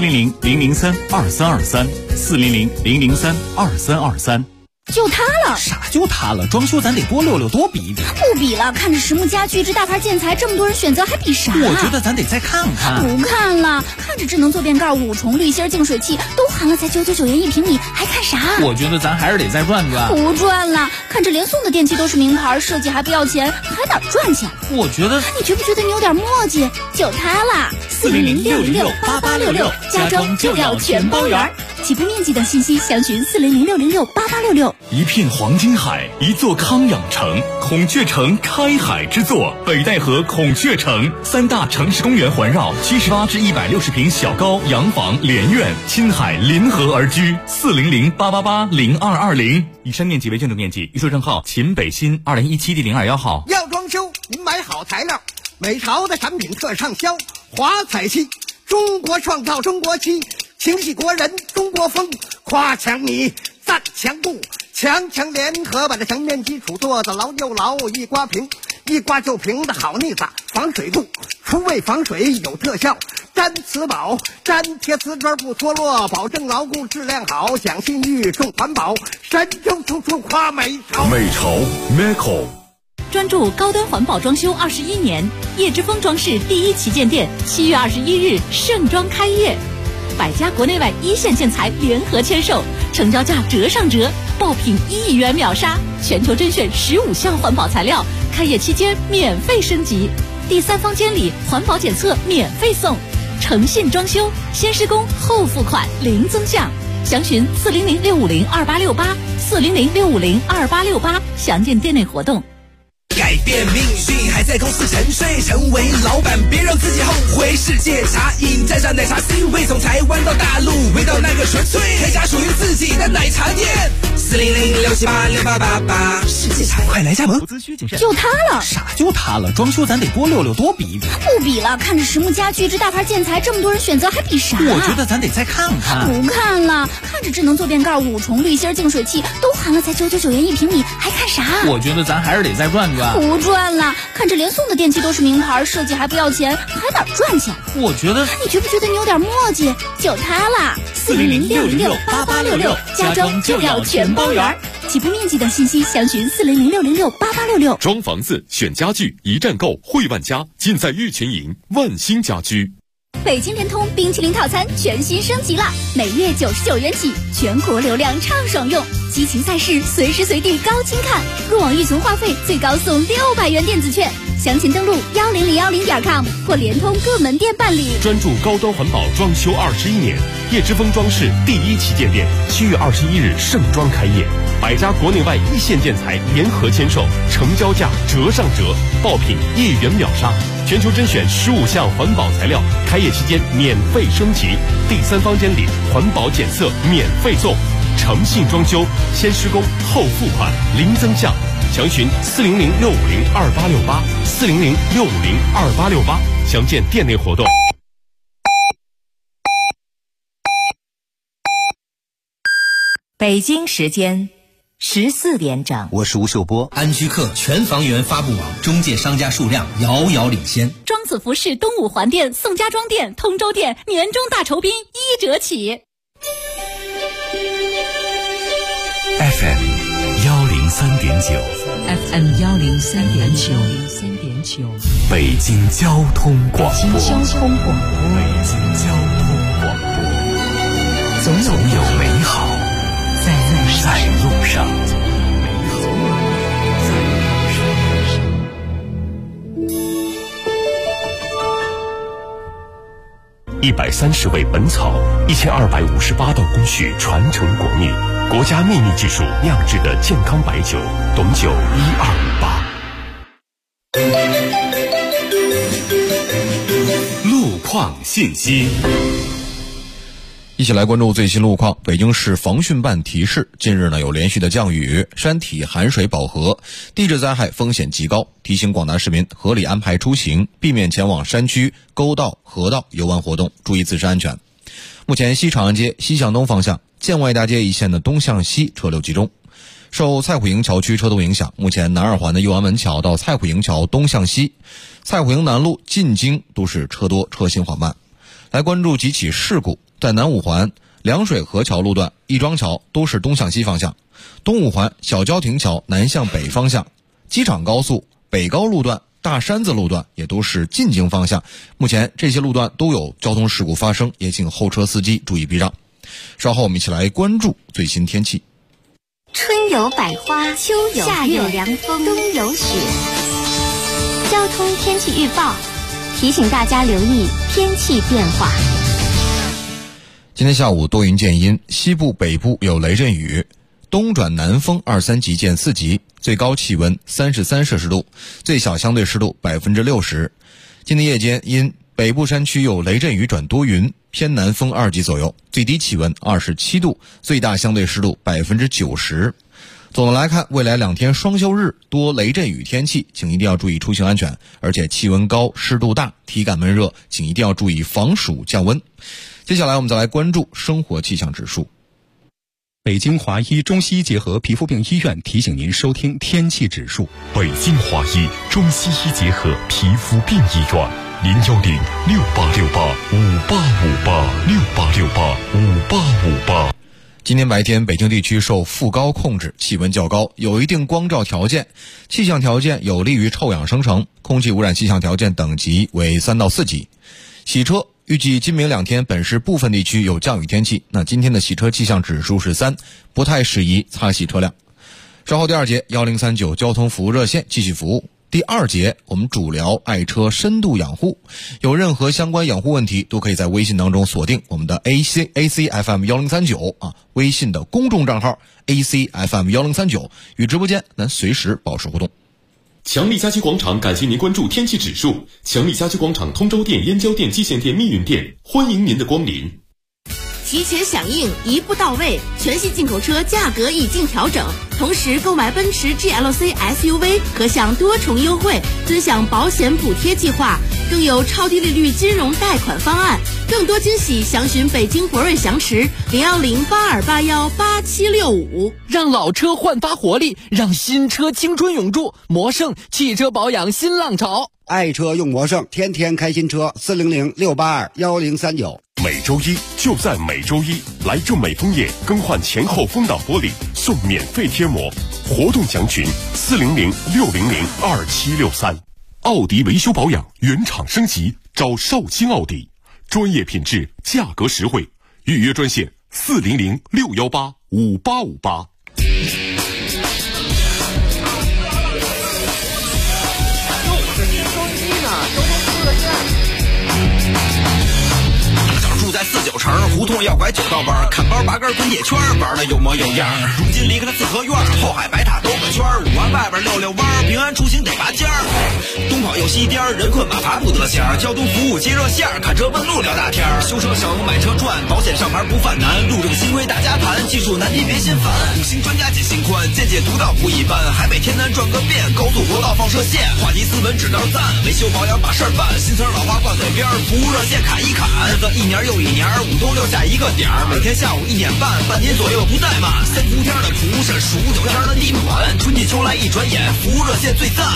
400-003-2323，400-003-2323。 就它了。 啥就它了？装修咱得多溜溜，多比比。 不比了，看着实木家具这大牌建材，这么多人选择，还比啥？ 我觉得咱得再看看。 不看了，看着智能坐便盖、5重滤芯净水器都含了，才999元1平米，还看啥？ 我觉得咱还是得再转转。 不转了，看着连送的电器都是名牌，设计还不要钱，还哪赚钱？ 我觉得， 你觉不觉得你有点磨叽？就它啦，400-606-8866，家装就要全包圆。起步面积等信息详询400-606-8866。 一片黄金海，一座康养城，孔雀城开海之作，北戴河孔雀城，3大城市公园环绕，78至160平小高洋房连院，亲海临河而居。400-888-0220。以上面积为建筑面积，预售证号秦北新2017第021号。 要装修，您买好材料，美潮的产品特畅销，华彩漆，中国创造中国漆，情系国人中国风，夸强你赞强不，强强联合把这墙面基础做得牢又牢，一刮平，一刮就平的好腻子，防水度，除味防水有特效，粘瓷宝，粘贴瓷砖不脱落，保证牢固质量好，讲信誉重环保，神州处处夸美潮。 美潮 Meco。 专注高端环保装修21年，叶之峰装饰第一旗舰店7月21日盛装开业，100家国内外一线建材联合签售，成交价折上折，爆品1亿元秒杀，全球甄选15项环保材料，开业期间免费升级，第3方监理环保检测免费送，诚信装修，先施工后付款零增项，详询400-650-2868，400-650-2868，详见店内活动。 改变命运还在公司沉睡，成为老板别让自己后悔。世界茶饮蘸上奶茶 C 位，从台湾到大陆，味道那个纯粹，开家属于自己的奶茶店。400-678-6888，世界茶快来加盟。 就它了。 啥就它了？装修咱得多溜溜，多比比。 不比了，看着实木家具这大牌建材，这么多人选择，还比啥？ 我觉得咱得再看看。 不看了，看着智能坐便盖、5重滤芯净水器都含了，才999元1平米，还看啥？ 我觉得咱还是得再转转。 不转了，看着连送的电器都是名牌，设计还不要钱，还哪赚钱？ 我觉得， 你觉不觉得你有点磨叽？就它啦，400-606-8866，家装就要全包圆。 起步面积等信息详询400-606-8866。 装房子选家具一站购惠万家，尽在玉泉营万兴家居。 北京联通冰淇淋套餐全新升级了，每月99元起，全国流量畅爽用，激情赛事随时随地高清看，入网预存话费最高送600元电子券。详情登录10010.com 或联通各门店办理。 专注高端环保装修21年，叶之峰装饰第1旗舰店7月21日盛装开业，100家国内外一线建材联合签售，成交价折上折，爆品1元秒杀，全球甄选15项环保材料，开业期间免费升级，第3方监理环保检测免费送，诚信装修，先施工后付款，零增项。详询400-650-2868，400-650-2868，详见店内活动。 北京时间14点整， 我是吴秀波。 安居客全房源发布网中介商家数量遥遥领先。 庄子服饰东五环店、宋家庄店、通州店年终大酬宾1折起。 FM 103.9 FM 103.9， 北京交通广播。 北京交通广播，总有美好在路上。 130味本草，1258道工序传承国秘，国家秘密技术酿制的健康白酒，董酒1258。路况信息。 一起来关注最新路况。北京市防汛办提示，近日有连续的降雨，山体含水饱和，地质灾害风险极高，提醒广大市民合理安排出行，避免前往山区、沟道、河道游玩活动，注意自身安全。目前西长安街西向东方向建外大街一线的东向西车流集中。受蔡虎营桥区车动影响，目前南二环的右安门桥到蔡虎营桥东向西、蔡虎营南路进京都是车多车行缓慢。来关注几起事故。在南五环凉水河桥路段、亦庄桥都是东向西方向，东五环小郊亭桥南向北方向，机场高速北高路段、大山子路段也都是进京方向。目前这些路段都有交通事故发生，也请后车司机注意避让。稍后我们一起来关注最新天气。 春有百花，秋有夏有凉风，冬有雪。交通天气预报提醒大家留意天气变化。 今天下午多云见阴，西部北部有雷阵雨，东转南风2、3级见4级，最高气温33摄氏度，最小相对湿度60%。今天夜间因北部山区有雷阵雨转多云，偏南风2级左右，最低气温27度，最大相对湿度90%。总的来看，未来2天双休日多雷阵雨天气，请一定要注意出行安全，而且气温高、湿度大、体感闷热，请一定要注意防暑降温。接下来我们再来关注生活气象指数。 北京华医中西医结合皮肤病医院提醒您收听天气指数。 北京华医中西医结合皮肤病医院，010-6868-5858，6868-5858。 今天白天北京地区受副高控制，气温较高，有一定光照条件，气象条件有利于臭氧生成，空气污染气象条件等级为3到4级。洗车预计今明2天本市部分地区有降雨天气，那今天的洗车气象指数是3，不太适宜擦洗车辆。稍后第2节1039交通服务热线继续服务。第2节我们主聊爱车深度养护，有任何相关养护问题都可以在微信当中锁定我们的 ACFM 1039微信的公众账号 ACFM 1039，与直播间咱随时保持互动。 强力家居广场感谢您关注天气指数。强力家居广场通州店、燕郊店、蓟县店、密云店，欢迎您的光临。 提前响应，一步到位，全系进口车价格已经调整，同时购买奔驰 GLC SUV 可享多重优惠，尊享保险补贴计划，更有超低利率金融贷款方案，更多惊喜详询北京博瑞翔驰010-8281-8765。 让老车焕发活力，让新车青春永驻。魔胜汽车保养新浪潮， 爱车用魔胜，天天开新车，400-682-1039。 每周一就在每周一，来正美枫叶更换前后风挡玻璃送免费贴膜，活动详询400-600-2763。奥迪维修保养原厂升级，找绍兴奥迪，专业品质，价格实惠，预约专线400-618-5858。 住在49城，胡同要拐9道弯，看包拔根滚铁圈，玩的有模有样。如今离开了四合院，后海白塔兜个圈，5环外边溜溜弯，平安出行得拔尖儿。东跑又西颠，人困马乏不得闲，交通服务接热线，看车问路聊大天，修车省买车赚，保险上牌不犯难，路这个新规大家谈，技术难题别心烦。5星专家解心宽，见解独到不一般，海北天南转个遍，高速国道放射线，话题斯文指道赞，维修保养把事儿办，新词老话挂嘴边，服务热线砍一砍，日子一年又一年，5冬6夏一个点儿，每天下午1点半，半年左右不怠慢。3伏天的蒲是数9天的地暖，春季秋来一转眼，服务热线最赞。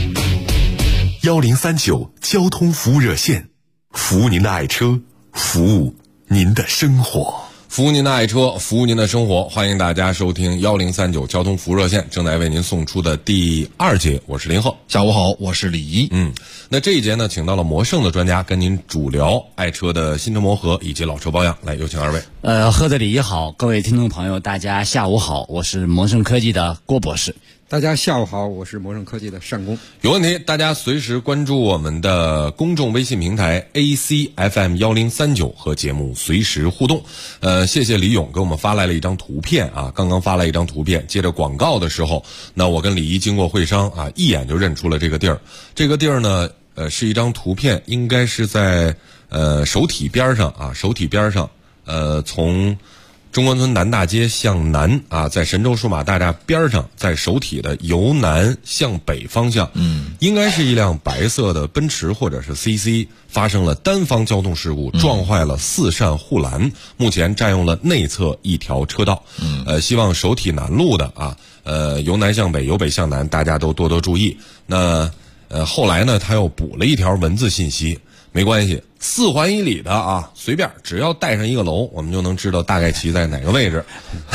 1039交通服务热线，服务您的爱车，服务您的生活。 服务您的爱车，服务您的生活，欢迎大家收听1039交通服务热线，正在为您送出的第2节，我是林鹤。 下午好，我是李怡。 那这一节呢，请到了魔胜的专家跟您主聊爱车的新车磨合以及老车保养。来，有请二位。 贺德李怡好，各位听众朋友，大家下午好，我是魔胜科技的郭博士。 大家下午好，我是魔胜科技的单工。 有问题，大家随时关注我们的公众微信平台 ACFM1039 和节目随时互动。谢谢李勇给我们发来了一张图片啊，刚刚发来一张图片。接着广告的时候，那我跟李怡经过会商啊，一眼就认出了这个地儿。这个地儿呢，是一张图片，应该是在首体边上啊，首体边上，从中关村南大街向南啊，在神州数码大厦边上，在首体的由南向北方向，应该是一辆白色的奔驰或者是 CC 发生了单方交通事故，撞坏了4扇护栏，目前占用了内侧一条车道。希望首体南路的啊，由南向北，由北向南，大家都多多注意。那后来呢，他又补了一条文字信息。没关系，4环以里的啊，随便，只要带上一个楼，我们就能知道大概骑在哪个位置。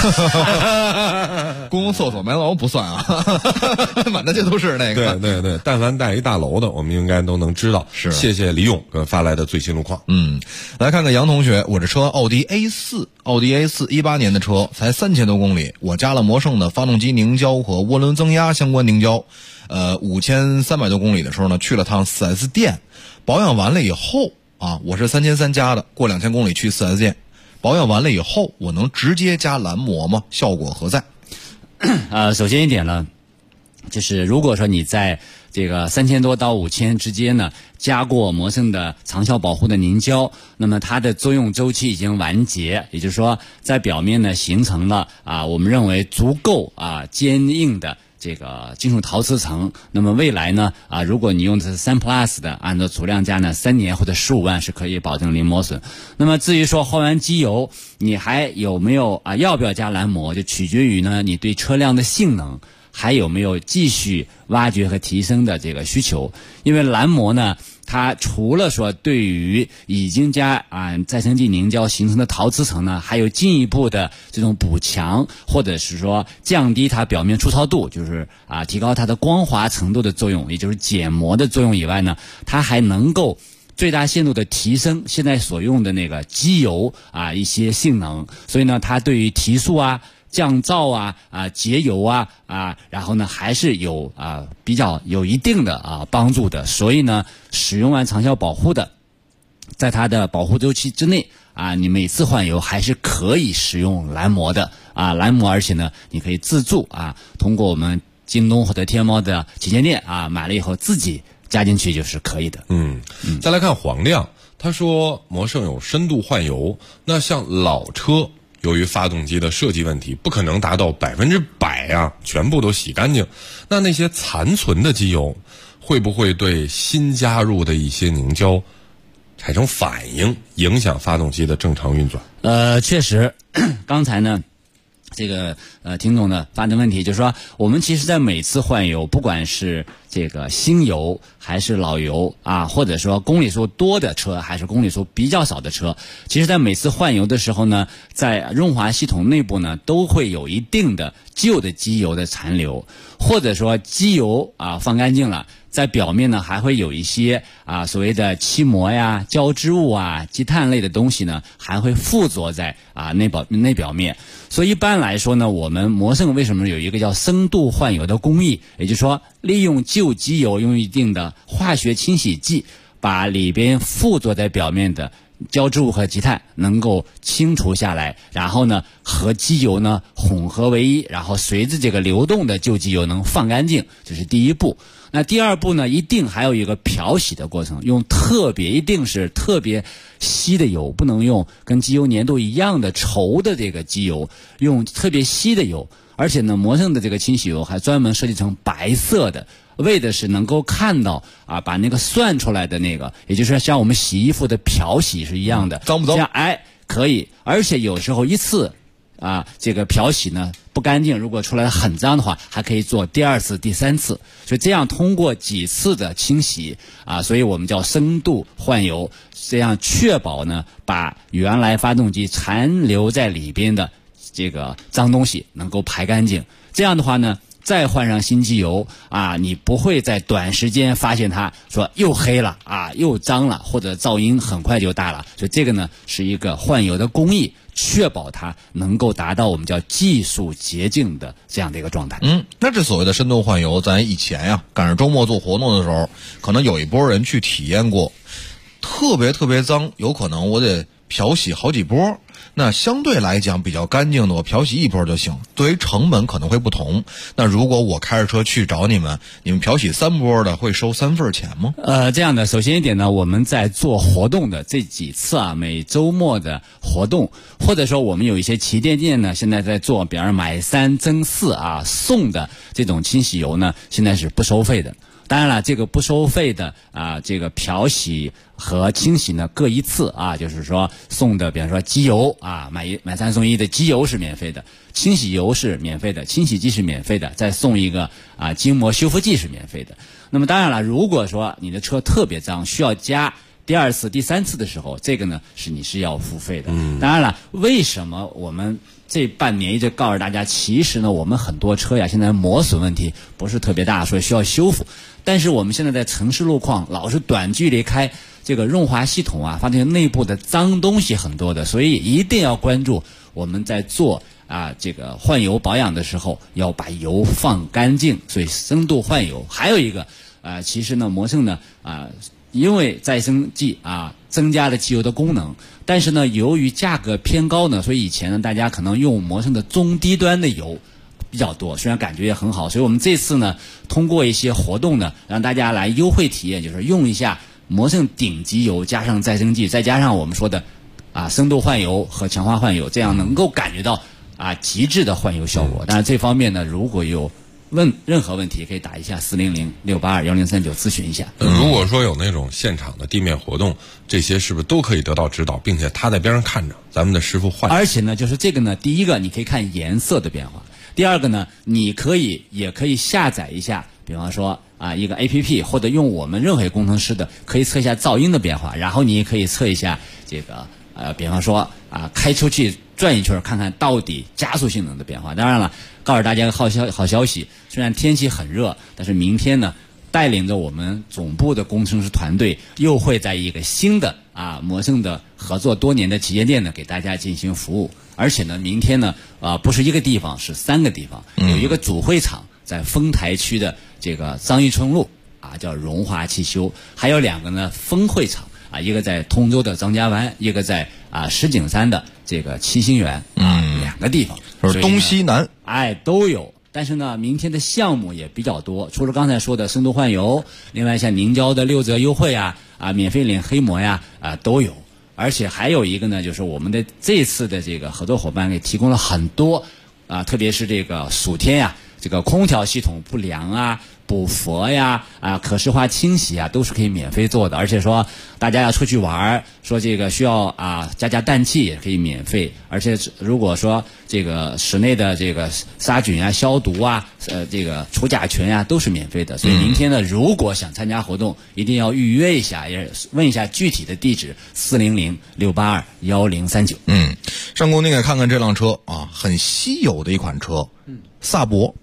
公共厕所门楼不算啊，满大街都是那个。 对，但凡带一大楼的，我们应该都能知道。 是， 谢谢李勇给发来的最新路况。 来看看杨同学，我这车奥迪 A4 18年的车，才3000多公里，我加了魔胜的发动机凝胶和涡轮增压相关凝胶。5300多公里的时候呢，去了趟 4S 店。保养完了以后啊，我是3300加的，过2000公里去 4S 店，保养完了以后，我能直接加蓝膜吗？效果何在？ 首先一点呢，就是如果说你在这个3000多到5000之间呢，加过魔胜的长效保护的凝胶，那么它的作用周期已经完结，也就是说，在表面呢形成了我们认为足够坚硬的这个金属陶瓷层。那么未来呢如果你用的是3 Plus 的，按照储量价呢3年或者15万是可以保证零磨损。那么至于说换完机油你还有没有要不要加蓝膜，就取决于呢你对车辆的性能还有没有继续挖掘和提升的这个需求。因为蓝膜呢，它除了说对于已经加再生剂凝胶形成的陶瓷层呢，还有进一步的这种补强，或者是说降低它表面粗糙度，就是提高它的光滑程度的作用，也就是减膜的作用以外呢，它还能够最大限度的提升现在所用的那个机油一些性能。所以呢，它对于提速降噪节油然后呢还是有比较有一定的帮助的。所以呢，使用完长效保护的，在它的保护周期之内你每次换油还是可以使用蓝膜的蓝膜，而且呢你可以自助通过我们京东或者天猫的旗舰店买了以后自己加进去就是可以的。 再来看黄亮，他说魔胜有深度换油，那像老车由于发动机的设计问题，不可能达到100%全部都洗干净。那些残存的机油会不会对新加入的一些凝胶产生反应，影响发动机的正常运转？ 确实，刚才呢这个听众呢发的问题就是说，我们其实在每次换油，不管是这个新油还是老油啊，或者说公里数多的车还是公里数比较少的车，其实在每次换油的时候呢，在润滑系统内部呢都会有一定的旧的机油的残留，或者说机油啊放干净了，在表面呢还会有一些啊所谓的漆膜呀、胶织物啊、积碳类的东西呢还会附着在啊内表面。所以一般来说呢，我们摩胜为什么有一个叫深度换油的工艺，也就是说利用旧机油用一定的化学清洗剂把里边附着在表面的胶织物和积碳能够清除下来，然后呢和机油呢混合为一，然后随着这个流动的旧机油能放干净，这是第一步。那第二步呢，一定还有一个漂洗的过程，用一定是特别稀的油，不能用跟机油粘度一样的稠的这个机油，用特别稀的油。而且呢，摩胜的这个清洗油还专门设计成白色的，为的是能够看到啊，把那个算出来的那个，也就是像我们洗衣服的漂洗是一样的， 脏不脏？ 这样可以。而且有时候一次啊，这个漂洗呢不干净，如果出来很脏的话，还可以做第二次、第三次。所以这样通过几次的清洗啊，所以我们叫深度换油，这样确保呢把原来发动机残留在里边的这个脏东西能够排干净。这样的话呢，再换上新机油啊，你不会在短时间发现它说又黑了啊，又脏了，或者噪音很快就大了。所以这个呢是一个换油的工艺，确保它能够达到我们叫技术洁净的这样的一个状态。 那这所谓的深度换油，咱以前呀赶上周末做活动的时候，可能有一波人去体验过，特别脏，有可能我得漂洗好几波。那相对来讲比较干净的，我漂洗一波就行。对于成本可能会不同。那如果我开着车去找你们漂洗3波的，会收3份钱吗？ 这样的，首先一点呢，我们在做活动的这几次啊，每周末的活动，或者说我们有一些旗舰店呢，现在在做，比方买3赠4啊送的这种清洗油呢，现在是不收费的。当然了，这个不收费的啊，这个漂洗和清洗呢各一次啊，就是说送的，比方说机油啊，买3送1的机油是免费的，清洗油是免费的，清洗剂是免费的，再送一个啊筋膜修复剂是免费的。那么当然了，如果说你的车特别脏，需要加第2次、第3次的时候，这个呢你是要付费的。当然了，为什么我们这半年一直告诉大家，其实呢我们很多车呀现在磨损问题不是特别大，所以需要修复。但是我们现在在城市路况老是短距离开，这个润滑系统啊发现内部的脏东西很多的，所以一定要关注我们在做啊这个换油保养的时候要把油放干净，所以深度换油。还有一个其实呢摩胜呢因为再生剂啊增加了机油的功能，但是呢由于价格偏高呢，所以以前呢大家可能用摩胜的中低端的油比较多，虽然感觉也很好，所以我们这次呢通过一些活动呢让大家来优惠体验，就是用一下摩胜顶级油加上再生剂，再加上我们说的深度换油和强化换油，这样能够感觉到极致的换油效果。当然这方面呢如果有任何问题可以打一下400-682-1039咨询一下。 如果说有那种现场的地面活动，这些是不是都可以得到指导，并且他在边上看着咱们的师傅换？ 而且呢就是这个呢，第一个你可以看颜色的变化，第二个呢你也可以下载一下，比方说一个 APP， 或者用我们任何工程师的可以测一下噪音的变化，然后你也可以测一下这个比方说开出去转一圈看看到底加速性能的变化。当然了，告诉大家个好消息，虽然天气很热，但是明天呢带领着我们总部的工程师团队又会在一个新的摩胜的合作多年的旗舰店呢给大家进行服务。而且呢明天呢不是一个地方，是3个地方，有一个主会场在丰台区的这个张玉春路叫荣华汽修，还有2个呢分会场一个在通州的张家湾，一个在石景山的这个七星园2个地方， 就是东西南都有。但是呢明天的项目也比较多，除了刚才说的深度换油，另外像宁交的6折优惠免费领黑膜都有。而且还有一个呢，就是我们的这次的这个合作伙伴给提供了很多特别是这个暑天这个空调系统不良补佛呀可视化清洗啊，都是可以免费做的。而且说大家要出去玩，说这个需要加氮气也可以免费。而且如果说这个室内的这个杀菌啊、消毒啊、这个除甲醛啊，都是免费的。所以明天呢，如果想参加活动，一定要预约一下，也问一下具体的地址：400-682-1039。 上宫，你给看看这辆车啊，很稀有的一款车，萨博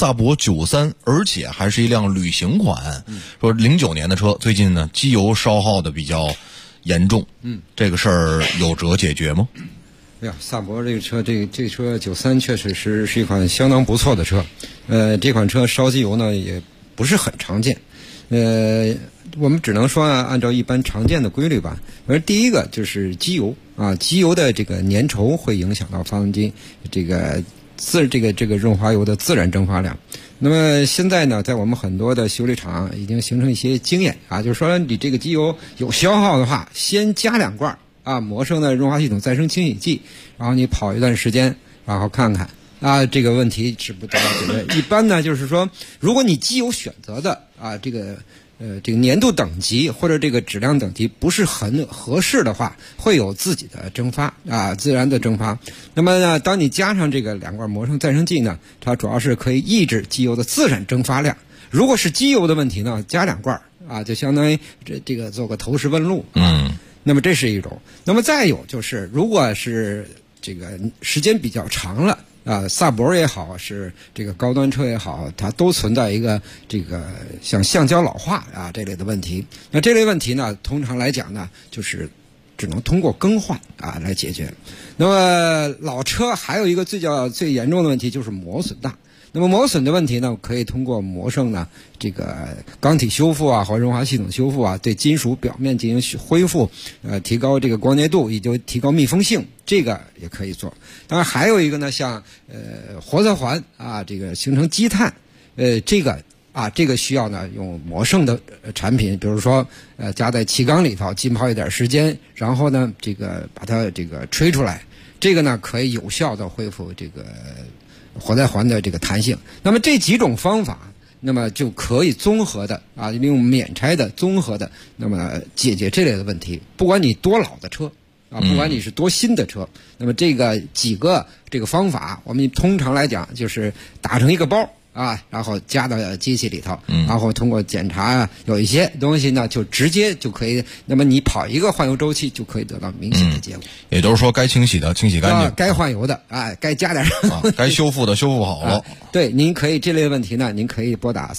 93，而且还是一辆旅行款。说09年的车，最近呢机油消耗的比较严重。这个事儿有辙解决吗？ 哎呀，萨博这个车，这车93确实是一款相当不错的车。这款车烧机油呢也不是很常见。我们只能说按照一般常见的规律吧。而第一个就是机油机油的这个粘稠会影响到发动机这个润滑油的自然蒸发量。那么现在呢，在我们很多的修理厂已经形成一些经验就是说你这个机油有消耗的话，先加2罐摩生的润滑系统再生清洗剂，然后你跑一段时间，然后看看这个问题是不得到解决。一般呢，就是说，如果你机油选择的这个粘度等级或者这个质量等级不是很合适的话，会有自己的蒸发自然的蒸发。那么呢，当你加上这个2罐摩生再生剂呢，它主要是可以抑制机油的自然蒸发量。如果是机油的问题呢，加2罐就相当于这个做个投石问路那么这是一种。那么再有就是，如果是这个时间比较长了萨博也好，是这个高端车也好，它都存在一个这个像橡胶老化这类的问题。那这类问题呢，通常来讲呢，就是只能通过更换来解决。那么老车还有一个最严重的问题就是磨损大。那么磨损的问题呢，可以通过磨生呢这个钢体修复或润滑系统修复对金属表面进行恢复，提高这个光洁度，以及提高密封性，这个也可以做。当然还有一个呢，像活塞环这个形成积碳，这个需要呢用磨生的产品，比如说加在气缸里头浸泡一点时间，然后呢这个把它这个吹出来，这个呢可以有效的恢复这个活塞环的这个弹性。那么这几种方法，那么就可以综合的利用免拆的综合的，那么解决这类的问题。不管你多老的车不管你是多新的车，那么这个几个这个方法，我们通常来讲就是打成一个包然后加到机器里头，然后通过检查有一些东西呢就直接就可以，那么你跑一个换油周期就可以得到明显的结果。 也就是说，该清洗的清洗干净， 该换油的该加点该修复的修复好了。 对，您可以这类问题呢，您可以拨打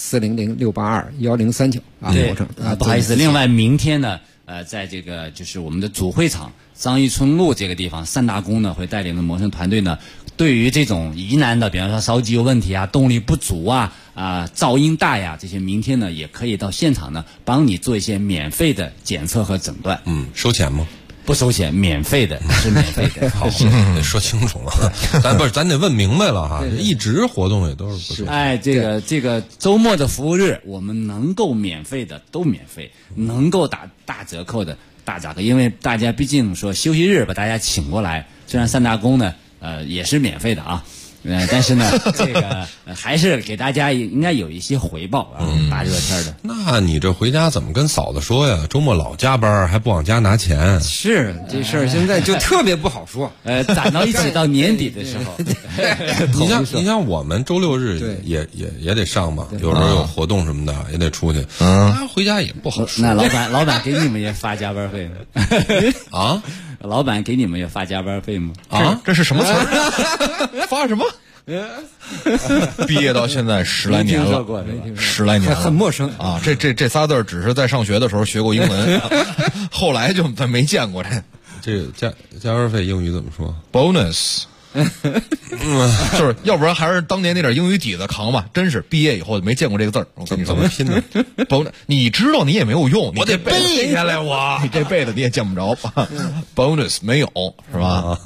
400-682-1039 对，不好意思，另外明天呢在这个就是我们的主会场张玉村路这个地方，3大工呢会带领的磨生团队呢，对于这种疑难的，比方说烧机油问题动力不足噪音大呀，这些明天呢也可以到现场呢帮你做一些免费的检测和诊断。 收钱吗？ 不收钱，免费的，是免费的。 好，说清楚了，咱得问明白了一直活动也都是不收钱。 这个周末的服务日，我们能够免费的都免费，能够打大折扣的大价格，因为大家毕竟说休息日把大家请过来，虽然3大工呢也是免费的但是呢这个还是给大家应该有一些回报大热天的。 那你这回家怎么跟嫂子说呀？周末老加班还不往家拿钱？ 是这事儿现在就特别不好说。 攒到一起到年底的时候你像我们周6日也得上吧，有时候有活动什么的也得出去回家也不好说。 那老板给你们也发加班费吗？老板给你们也发加班费吗？ 这是什么词儿？发什么？毕业到现在10来年了，10来年了， 很陌生这仨字只是在上学的时候学过英文，后来就没见过这加班费英语怎么说 ？bonus。就是要不然还是当年那点英语底子扛吧，真是毕业以后没见过这个字儿。我跟你说怎么拼的 ？bonus， 你知道你也没有用，我得背下来你这辈子你也见不着。bonus 没有是吧？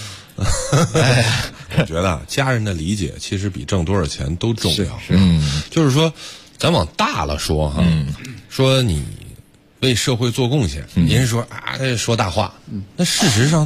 我觉得家人的理解其实比挣多少钱都重要。就是说，咱往大了说说你为社会做贡献，人说说大话，那事实上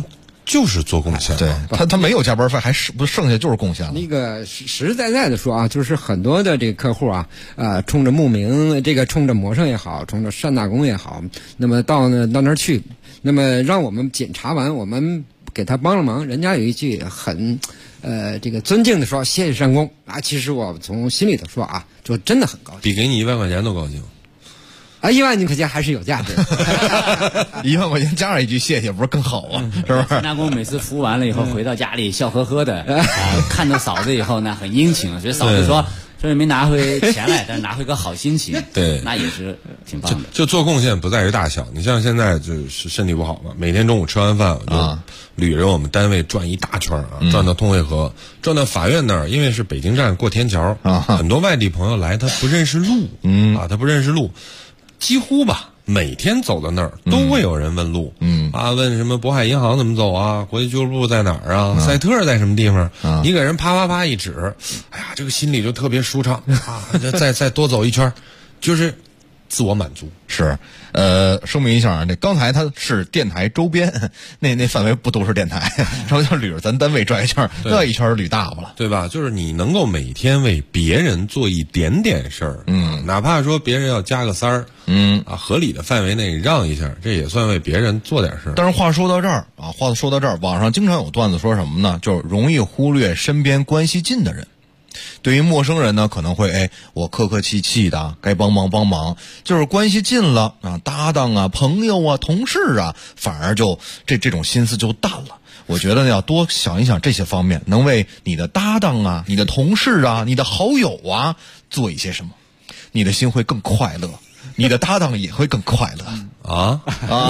就是做贡献。 对他没有加班费，还是不剩下就是贡献了。 那个实实在在的说啊，就是很多的这个客户啊，冲着慕名，这个冲着魔圣也好，冲着单大公也好，那么到那儿去，那么让我们检查完，我们给他帮了忙，人家有一句很这个尊敬的说谢谢单公啊，其实我从心里头说啊，就真的很高兴， 比给你1万块钱都高兴。 1万块钱还是有价值 ，1万块钱加上一句谢谢，不是更好啊？是不是？ 单公每次服务完了以后回到家里笑呵呵的，看到嫂子以后呢很殷勤，所以嫂子说虽然没拿回钱来，但是拿回个好心情， 对， 那也是挺棒的。 就做贡献不在于大小，你像现在就是身体不好嘛，每天中午吃完饭我就捋着我们单位转一大圈啊，转到通惠河，转到法院那儿，因为是北京站过天桥啊，很多外地朋友来他不认识路，他不认识路。几乎吧，每天走到那儿都会有人问路，问什么渤海银行怎么走啊，国际俱乐部在哪儿啊，赛特在什么地方？你给人啪一指，哎呀，这个心里就特别舒畅啊，再多走一圈，就是自我满足。 是，声明一下，这刚才它是电台周边，那范围不都是电台，然后就捋着咱单位转一圈，那一圈捋大发了， 对吧？就是你能够每天为别人做一点点事儿，哪怕说别人要加个3儿，合理的范围内让一下，这也算为别人做点事儿。 但是话说到这儿啊，网上经常有段子说什么呢？就是容易忽略身边关系近的人。对于陌生人呢，可能会我客客气气的，该帮忙，就是关系近了啊，搭档啊、朋友啊、同事啊，反而就这种心思就淡了。我觉得呢，要多想一想这些方面，能为你的搭档啊、你的同事啊、你的好友啊做一些什么，你的心会更快乐，你的搭档也会更快乐啊。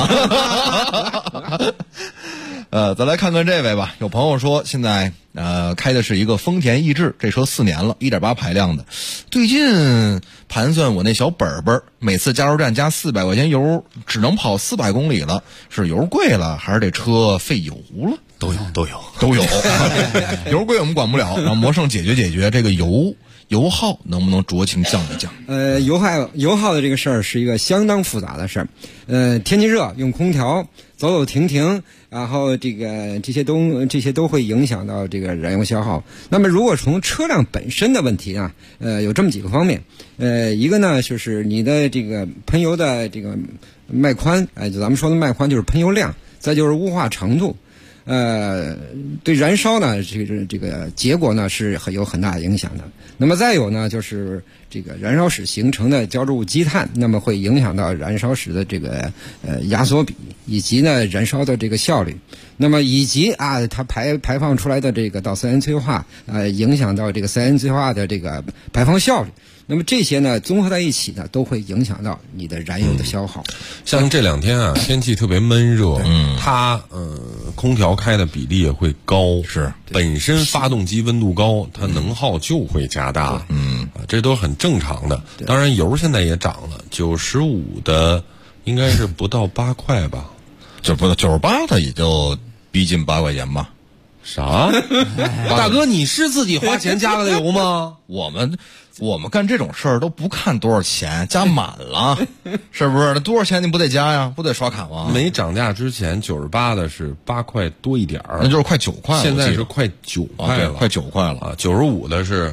再来看看这位吧。有朋友说现在开的是一个丰田逸致，这车4年了，1.8排量的。最近盘算我那小本本，每次加油站加400块钱油，只能跑400公里了，是油贵了，还是这车费油了？ 都有。 油贵我们管不了，让魔圣解决这个油耗能不能酌情降一降？ 油耗的这个事儿是一个相当复杂的事儿。天气热用空调走停，然后这些都会影响到这个燃油消耗。那么如果从车辆本身的问题啊，有这么几个方面。一个呢就是你的这个喷油的这个脉宽，就咱们说的脉宽就是喷油量，再就是雾化程度。对燃烧呢，这个结果呢是有很大影响的。那么再有呢，就是这个燃烧室形成的焦质物积碳，那么会影响到燃烧室的这个压缩比，以及呢燃烧的这个效率。那么以及它排放出来的这个到三元催化，影响到这个三元催化的这个排放效率。那么这些呢综合在一起呢，都会影响到你的燃油的消耗。 像这2天啊，天气特别闷热，它空调开的比例也会高， 是本身发动机温度高，它能耗就会加大，这都是很正常的。当然油现在也涨了，95的应该是不到8块吧， 就不到98的也就逼近8块钱吧。 啥？大哥，你是自己花钱加了油吗？ 我们干这种事儿都不看多少钱，加满了，是不是？那多少钱你不得加呀？不得刷卡吗？ 没涨价之前，98的是8块多一点儿， 那就是快9块了。 现在是快9块了， 快9块了。 95的是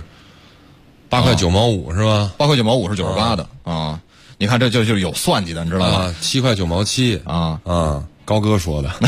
8块9毛5是吧 ？8块9毛5是98的啊。你看这就是有算计的，你知道吗 ？7块9毛7啊。高哥说的，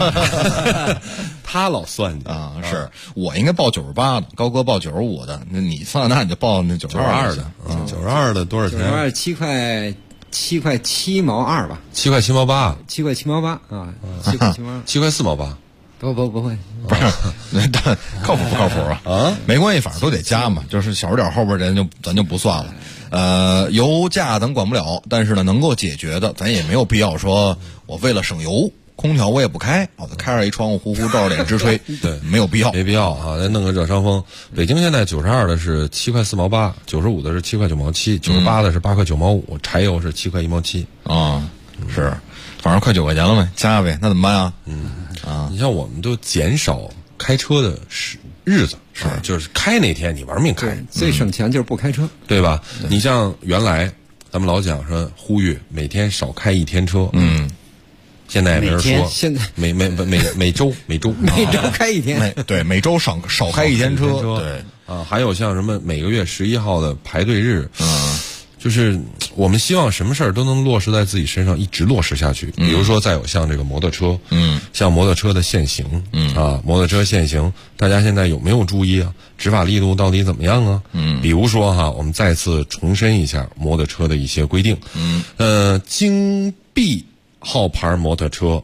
他老算计啊。是我应该报98的，高哥报95的，那你算那你就报那92的。 92的多少钱 ？927块7毛2吧 ？7块7毛8。 7块7毛8啊！7块7毛2。 7块4毛8。 不会， 不是，靠谱不靠谱啊？没关系，反正都得加嘛，就是小数点后边咱就不算了。油价咱管不了，但是呢，能够解决的，咱也没有必要说我为了省油，空调我也不开，开着一窗户呼呼照着脸直吹， 对， 没有必要啊，再弄个热伤风。北京现在92的是7块4毛8，95的是7块9毛7，98的是8块9毛5，柴油是7块1毛7 啊，是，反正快9块钱了呗，加呗，那怎么办啊？ 你像我们都减少开车的日子，是就是开那天你玩命开， 最省钱就是不开车， 对吧？你像原来咱们老讲说呼吁每天少开1天车， 现在也没人说， 现在每周开一天， 每周少开一天车，对啊，还有像什么每个月11号的排队日，就是我们希望什么事儿都能落实在自己身上，一直落实下去。比如说，再有像这个摩托车，像摩托车的限行，摩托车限行，大家现在有没有注意啊？执法力度到底怎么样啊？比如说哈，我们再次重申一下摩托车的一些规定。京 B 号牌摩托车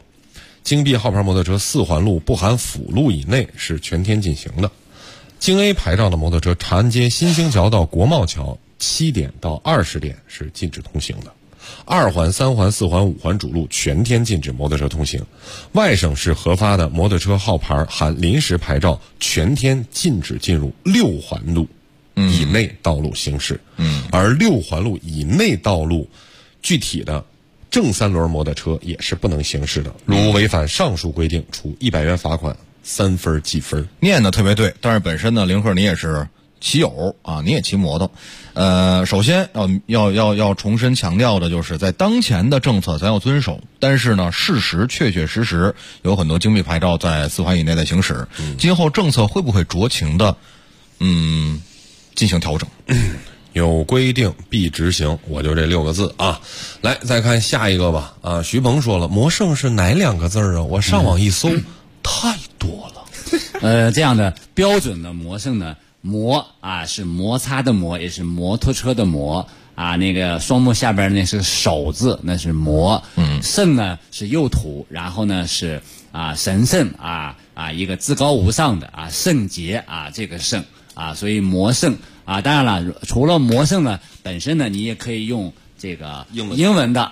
4环路不含辅路以内是全天禁行的。京 A 牌照的摩托车长安街新兴桥到国贸桥7点到20点是禁止通行的。2环、3环、4环、5环主路全天禁止摩托车通行。外省市核发的摩托车号牌含临时牌照全天禁止进入6环路以内道路行驶。而6环路以内道路具体的正3轮摩托车也是不能行驶的。如违反上述规定，处100元罚款，3分记分。 念的特别对，但是本身呢，凌鹤你也是骑友啊，你也骑摩托。首先要重申强调的就是在当前的政策咱要遵守，但是呢，事实确实有很多京 B 牌照在4环以内在行驶。今后政策会不会酌情的进行调整？ 有规定必执行，我就这6个字啊。来，再看下一个吧。啊，徐鹏说了，魔圣是哪2个字啊？我上网一搜，太多了。这样的标准的魔圣呢，摩啊是摩擦的摩，也是摩托车的摩啊。那个双木下边那是手字，那是摩。圣呢是右土，然后呢是神圣一个至高无上的圣洁这个圣所以魔圣。当然了，除了魔圣呢，本身呢，你也可以用这个英文的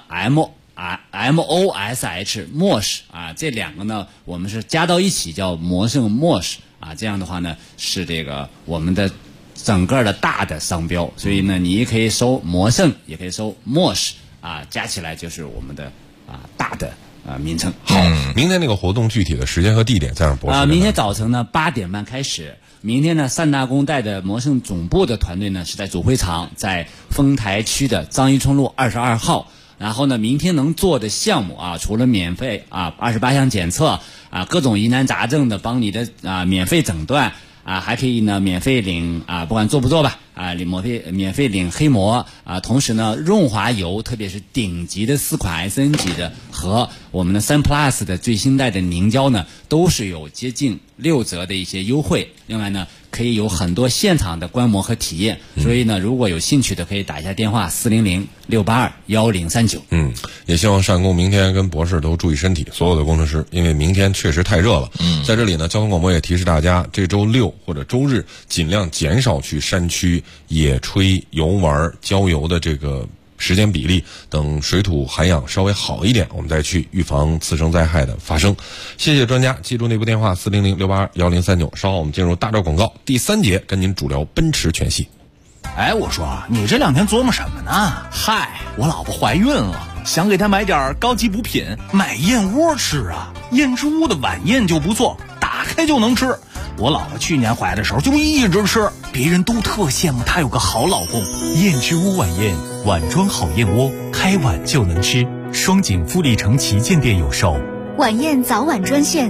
MOSH MOSH 这2个呢，我们是加到一起叫魔圣 MOSH 这样的话呢，是这个我们的整个的大的商标，所以呢，你也可以搜魔圣，也可以搜 MOSH 加起来就是我们的大的名称。 好，明天那个活动具体的时间和地点再让博士。 明天早晨呢8点半开始。明天呢，3大公带的魔圣总部的团队呢是在主会场，在丰台区的张一冲路22号。然后呢，明天能做的项目除了免费28项检测各种疑难杂症的帮你的免费诊断还可以呢免费领不管做不做吧免费领黑膜同时呢，润滑油特别是顶级的4款 SN 级的和我们的3 Plus 的最新代的凝胶呢，都是有接近6折的一些优惠。另外呢，可以有很多现场的观摩和体验。所以呢，如果有兴趣的，可以打一下电话400-682-1039。 也希望单工明天跟博士都注意身体，所有的工程师，因为明天确实太热了。在这里呢，交通广播也提示大家，这周6或者周日尽量减少去山区野炊、游玩、郊游的这个时间比例，等水土涵养稍微好一点，我们再去预防次生灾害的发生。谢谢专家，记住那部电话400-682-1039。稍后我们进入大招广告第3节，跟您主聊奔驰全系。 我说你这2天琢磨什么呢？嗨，我老婆怀孕了，想给她买点高级补品，买燕窝吃啊。燕之屋的晚宴就不错，打开就能吃。我老婆去年怀的时候就一直吃，别人都特羡慕她有个好老公。 燕之屋晚宴，碗装好燕窝，开碗就能吃。双井富力城旗舰店有售。 晚宴早晚专线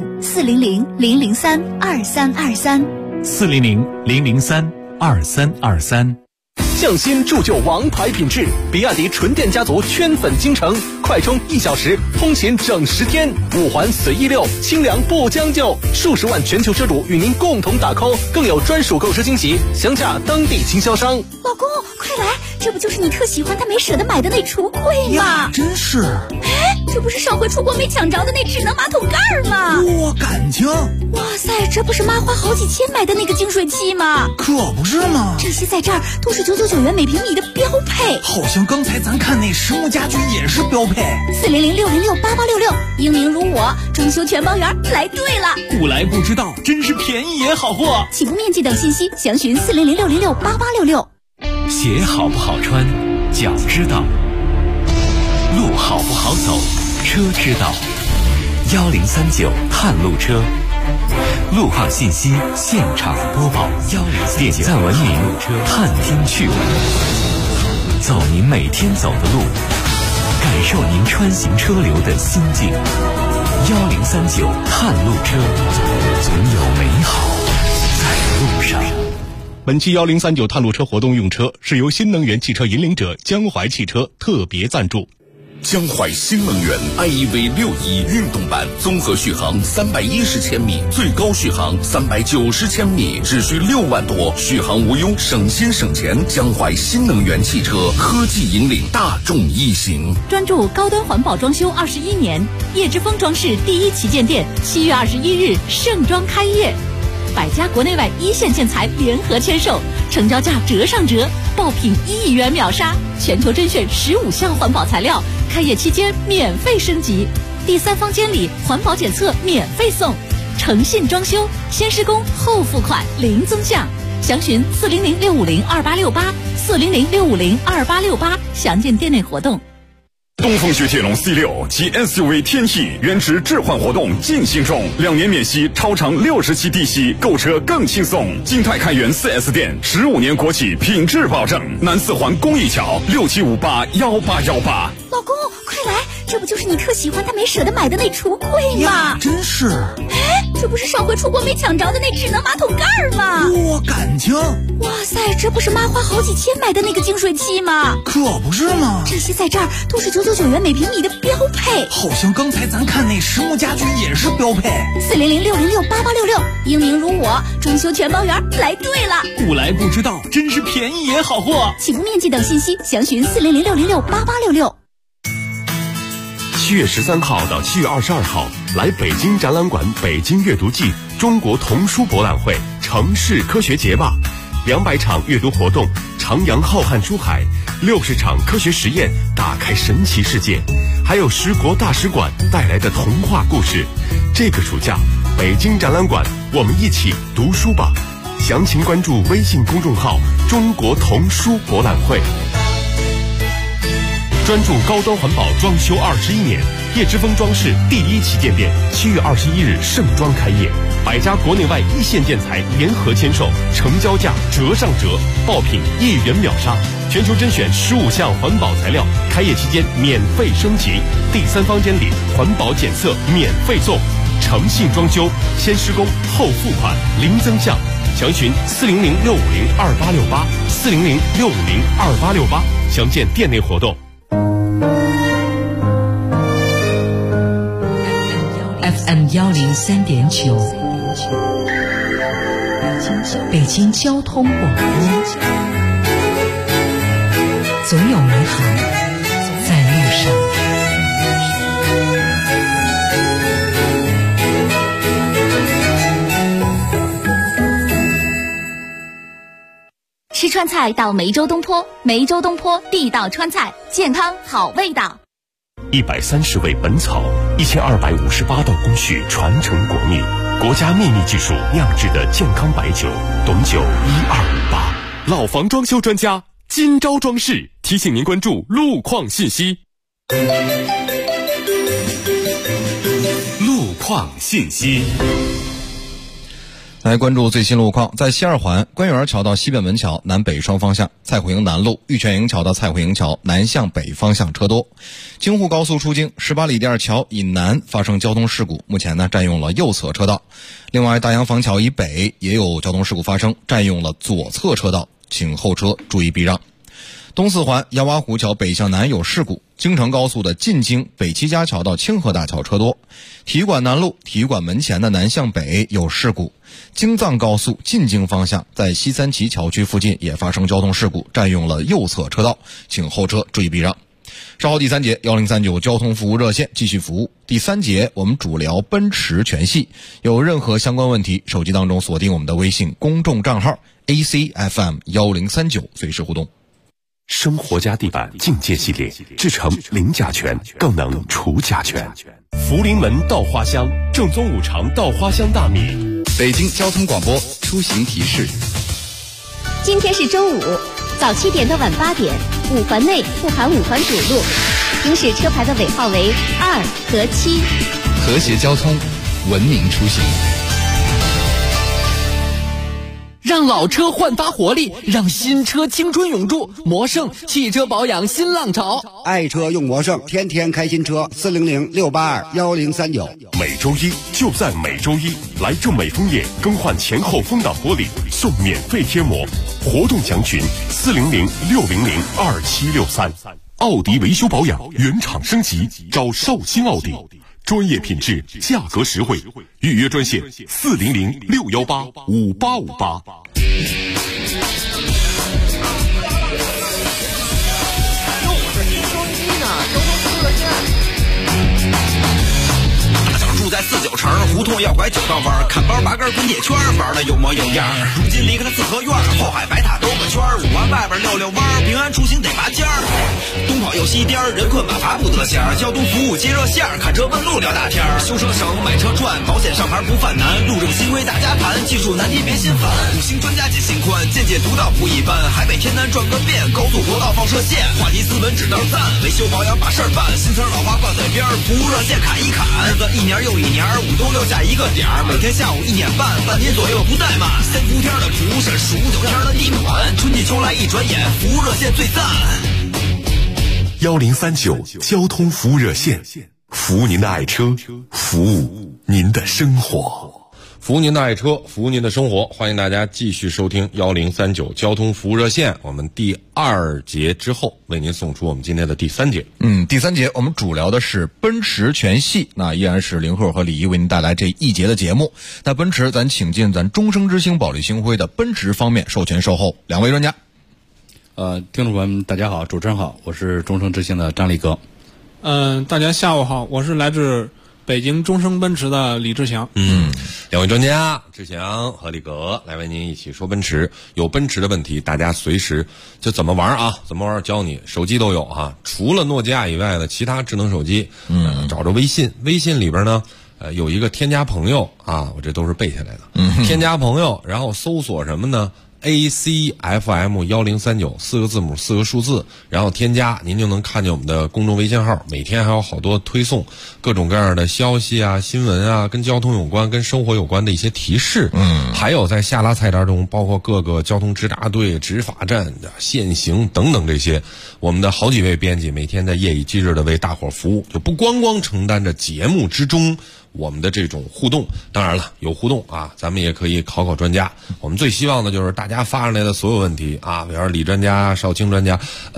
400-003-2323 400-003-2323。 匠心铸就王牌品质，比亚迪纯电家族圈粉京城，快充1小时，通勤整10天，5环随意溜，清凉不将就，数十万全球车主与您共同打 call， 更有专属购车惊喜，详洽当地经销商。 老公，快来，这不就是你特喜欢但没舍得买的那橱柜吗？ 真是。 这不是上回出国没抢着的那智能马桶盖吗？ 哇，感情！ 哇塞，这不是妈花好几千买的那个净水器吗？ 可不是吗？ 这些在这儿都是999元每平米的标配。 好像刚才咱看那实木家居也是标配。 400-606-8866，英明如我，装修全包圆，来对了。 不来不知道，真是便宜也好货。 起步面积等信息详询400-606-8866。 鞋好不好穿，脚知道；路好不好走，车知道。1039探路车，路况信息现场播报。点赞文明，探听趣闻，走您每天走的路，感感受您穿行车流的心境。1039探路车，总有美好在路上。 本期1039探路车活动用车是由新能源汽车引领者江淮汽车特别赞助。 江淮新能源 IEV61运动版综合续航310千米，最高续航390千米，只需6万多，续航无忧，省心省钱。江淮新能源汽车科技引领大众一行， 专注高端环保装修21年，叶之峰装饰第1旗舰店7月21日盛装开业。百家国内外一线建材联合签售，成交价折上折，爆品1亿元秒杀，全球甄选15项环保材料，开业期间免费升级，第3方监理环保检测免费送，诚信装修，先施工后付款零增项，详询400-650-2868，400-650-2868，详见店内活动。 东风雪铁龙 C6 及 SUV 天翼原值置换活动进行中，2年免息，超长60期低息，购车更轻松。金泰开元 4S 店，15年国企品质保证。南四环公益桥67581818。 老公，快来！这不就是你特喜欢但没舍得买的那橱柜吗？ 真是！ 哎，这不是上回出国没抢着的那智能马桶盖吗？ 多感情！ 哇塞，这不是妈花好几千买的那个净水器吗？ 可不是吗？ 这些在这儿都是999元每平米的标配。 好像刚才咱看那实木家居也是标配。 400-606-8866，英明如我，装修全包圆，来对了。 不来不知道，真是便宜也好货。 起步面积等信息详询400-606-8866。 7月13号到7月22号，来北京展览馆北京阅读季中国童书博览会城市科学节吧，200场阅读活动，徜徉浩瀚书海，60场科学实验，打开神奇世界，还有10国大使馆带来的童话故事。这个暑假，北京展览馆，我们一起读书吧。详情关注微信公众号“中国童书博览会”。专注高端环保装修21年，叶之峰装饰第1旗舰店7月21日盛装开业，百家国内外一线建材联合签售，成交价折上折，爆品1亿元秒杀，全球甄选15项环保材料，开业期间免费升级，第3方监理环保检测免费送，诚信装修，先施工后付款零增项，详询400-650-2868，400-650-2868，详见店内活动。 FM 103.9，北京交通广播，总有美好在路上。 吃川菜到梅州东坡，梅州东坡地道川菜，健康好味道。 130味本草，1258道工序传承国秘，国家秘密技术酿制的健康白酒，董酒1258。老房装修专家金招装饰提醒您关注路况信息。路况信息。 来关注最新路况，在西二环官园桥到西便门桥南北双方向，蔡虎营南路玉泉营桥到蔡虎营桥南向北方向车多。京沪高速出京18里店桥以南发生交通事故，目前占用了右侧车道。另外，大洋坊桥以北也有交通事故发生，占用了左侧车道，请后车注意避让。东四环杨洼湖桥北向南有事故，京承高速的进京北七家桥到清河大桥车多。体育馆南路体育馆门前的南向北有事故，京藏高速进京方向在西三旗桥区附近也发生交通事故，占用了右侧车道，请后车注意避让。稍后第3节1039交通服务热线继续服务。第3节我们主聊奔驰全系，有任何相关问题，手机当中锁定我们的微信公众账号 ACFM 1039，随时互动。 生活家地板境界系列制成零甲醛，更能除甲醛。福临门稻花香正宗五常稻花香大米。 北京交通广播出行提示： 今天是周五，早7点到晚8点，5环内不含5环主路，行驶车牌的尾号为2和7。 和谐交通，文明出行。 让老车焕发活力，让新车青春永驻。魔圣汽车保养新浪潮， 爱车用魔圣，天天开新车，400-682-1039。 每周一就在每周一，来正美枫叶更换前后风挡玻璃，送免费贴膜。活动详询400-600-2763。奥迪维修保养原厂升级，找绍兴奥迪，专业品质，价格实惠。预约专线400-618-5858。 住在49城，胡同要拐9道弯，看包拔根滚铁圈，玩的有模有样。如今离开了四合院，后海白塔兜个圈，5环外边溜溜弯，平安出行得拔尖儿。东跑右西颠，人困马乏不得闲，交通服务接热线，看车问路聊大天。修车省，买车赚，保险上牌不犯难，路政新规大家盘，技术难题别心烦。5星专家解心宽，见解独到不一般，海北天南转个遍，高速国道放射线，话题斯文指道赞，维修保养把事儿办，新词老话挂嘴边，服务热线砍一砍，日子一年又一年，5冬6夏一个点儿，每天下午1点半，半年左右不怠慢。3伏天的厨师，数9天的地暖，春季秋来一转眼，服务热线最赞。 1039交通服务热线，服务您的爱车，服务您的生活。 服务您的爱车，服务您的生活，欢迎大家继续收听1039交通服务热线。我们第2节之后为您送出我们今天的第3节。 第3节我们主聊的是奔驰全系，那依然是林鹤和李毅为您带来这一节的节目。那奔驰咱请进咱终生之星保利星辉的奔驰方面授权售后2位专家。 听众朋友们大家好，主持人好，我是终生之星的张立哥。 大家下午好，我是来自北京终生奔驰的李志祥。 2位专家志祥和李格来为您一起说奔驰。有奔驰的问题，大家随时就怎么玩啊，怎么玩教你，手机都有啊。除了诺基亚以外的其他智能手机，找着微信里边呢，有一个添加朋友啊，我这都是背下来的。添加朋友，然后搜索什么呢？ACFM 1039，4个字母4个数字，然后添加，您就能看见我们的公众微信号。每天还有好多推送各种各样的消息啊、新闻啊，跟交通有关、跟生活有关的一些提示。还有在下拉菜单中，包括各个交通直达队、执法站的限行等等这些，我们的好几位编辑每天在夜以继日的为大伙服务，就不光承担着节目之中我们的这种互动。当然了，有互动啊，咱们也可以考专家。我们最希望的就是大家发上来的所有问题啊，比如说李专家、少卿专家，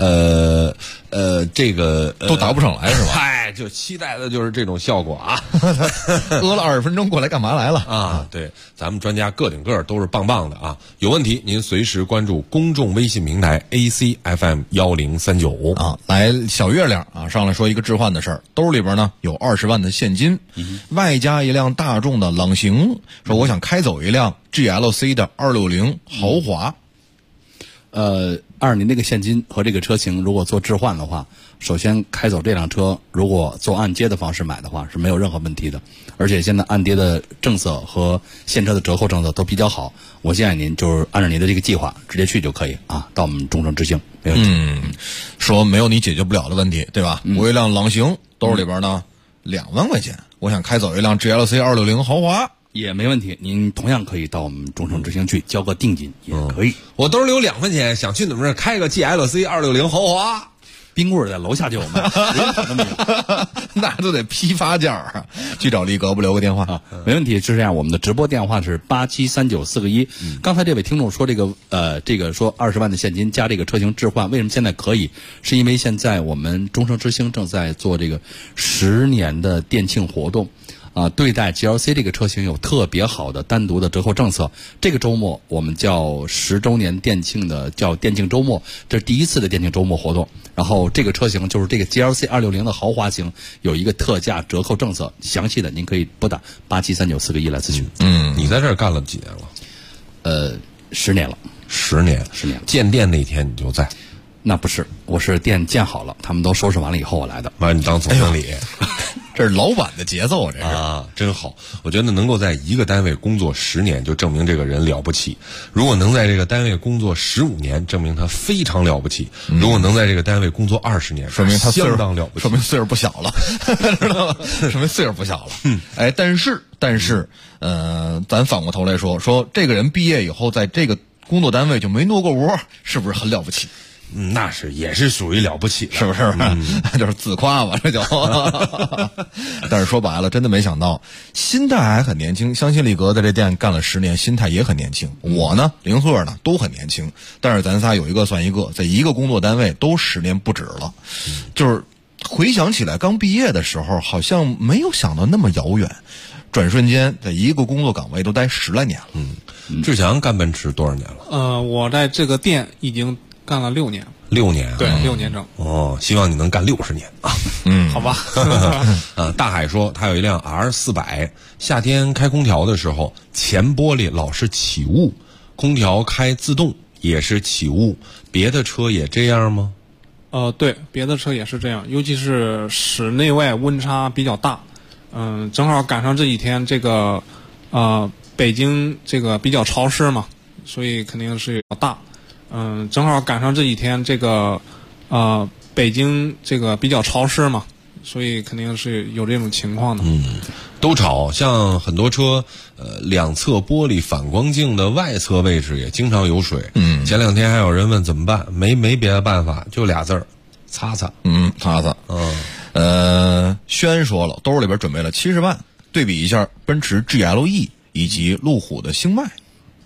这个都答不上来是吧？ 嗨，就期待的就是这种效果啊。 饿了20分钟过来干嘛来了啊？对，咱们专家个顶个都是棒棒的啊。有问题您随时关注公众微信平台 ACFM 1039 啊。来，小月亮啊，上来说一个置换的事儿，兜里边呢有20万的现金，外加一辆大众的朗行，说我想开走一辆 GLC 的260豪华。 您那个现金和这个车型如果做置换的话，首先开走这辆车，如果做按揭的方式买的话是没有任何问题的，而且现在按揭的政策和现车的折扣政策都比较好。我建议您就是按照您的这个计划直接去就可以啊，到我们终生之星没问题。 说没有你解决不了的问题，对吧？我有一辆朗行，兜里边呢2万块钱，我想开走一辆 GLC 260豪华。 也没问题，您同样可以到我们终生之星去交个定金也可以。 我兜里有2块钱，想去你们这儿开个 GLC 260豪华， 冰棍在楼下就有卖， 那都得批发价啊！去找力哥不留个电话啊？没问题，是这样，我们的直播电话是8739-4个1。刚才这位听众说这个说20万的现金加这个车型置换，为什么现在可以？是因为现在我们终生之星正在做这个10年的店庆活动。对待 GLC 这个车型有特别好的单独的折扣政策。这个周末我们叫10周年店庆的，叫店庆周末，这是第一次的店庆周末活动。然后这个车型就是这个 GLC 260的豪华型，有一个特价折扣政策，详细的您可以拨打8739-4个1来咨询。 你在这儿干了几年了？10年了。 10年。建店那天你就在？ 那不是，我是店建好了，他们都收拾完了以后我来的。 把你当总经理。 这是老板的节奏，这是啊，真好。我觉得能够在一个单位工作10年，就证明这个人了不起；如果能在这个单位工作15年，证明他非常了不起；如果能在这个单位工作20年， 说明他相当了不起， 说明岁数不小了，知道吗？说明岁数不小了。哎，但是，咱反过头来说这个人毕业以后，在这个工作单位就没挪过窝，是不是很了不起？ 那是也是属于了不起的， 是不是？就是自夸吧，这就。但是说白了，真的没想到，心态还很年轻。相信力格在这店干了10年，心态也很年轻。我呢，林鹤呢，都很年轻。但是咱仨有一个算一个，在一个工作单位都10年不止了。就是回想起来，刚毕业的时候，好像没有想到那么遥远。转瞬间，在一个工作岗位都待10来年了。 志强干奔驰多少年了？ 我在这个店已经干了6年。 6年， 对，6年整。 哦，希望你能干60年啊。 好吧。 大海说他有一辆 R400，夏天开空调的时候，前玻璃老是起雾，空调开自动也是起雾，别的车也这样吗？ 对，别的车也是这样，尤其是室内外温差比较大。正好赶上这几天这个北京这个比较潮湿嘛，所以肯定是比较大。正好赶上这几天这个北京这个比较潮湿嘛，所以肯定是有这种情况的。 都潮，像很多车两侧玻璃反光镜的外侧位置也经常有水。前2天还有人问怎么办，没别的办法，就俩字儿，擦擦。 擦擦。轩说了，兜里边准备了70万，对比一下奔驰 GLE 以及路虎的星脉。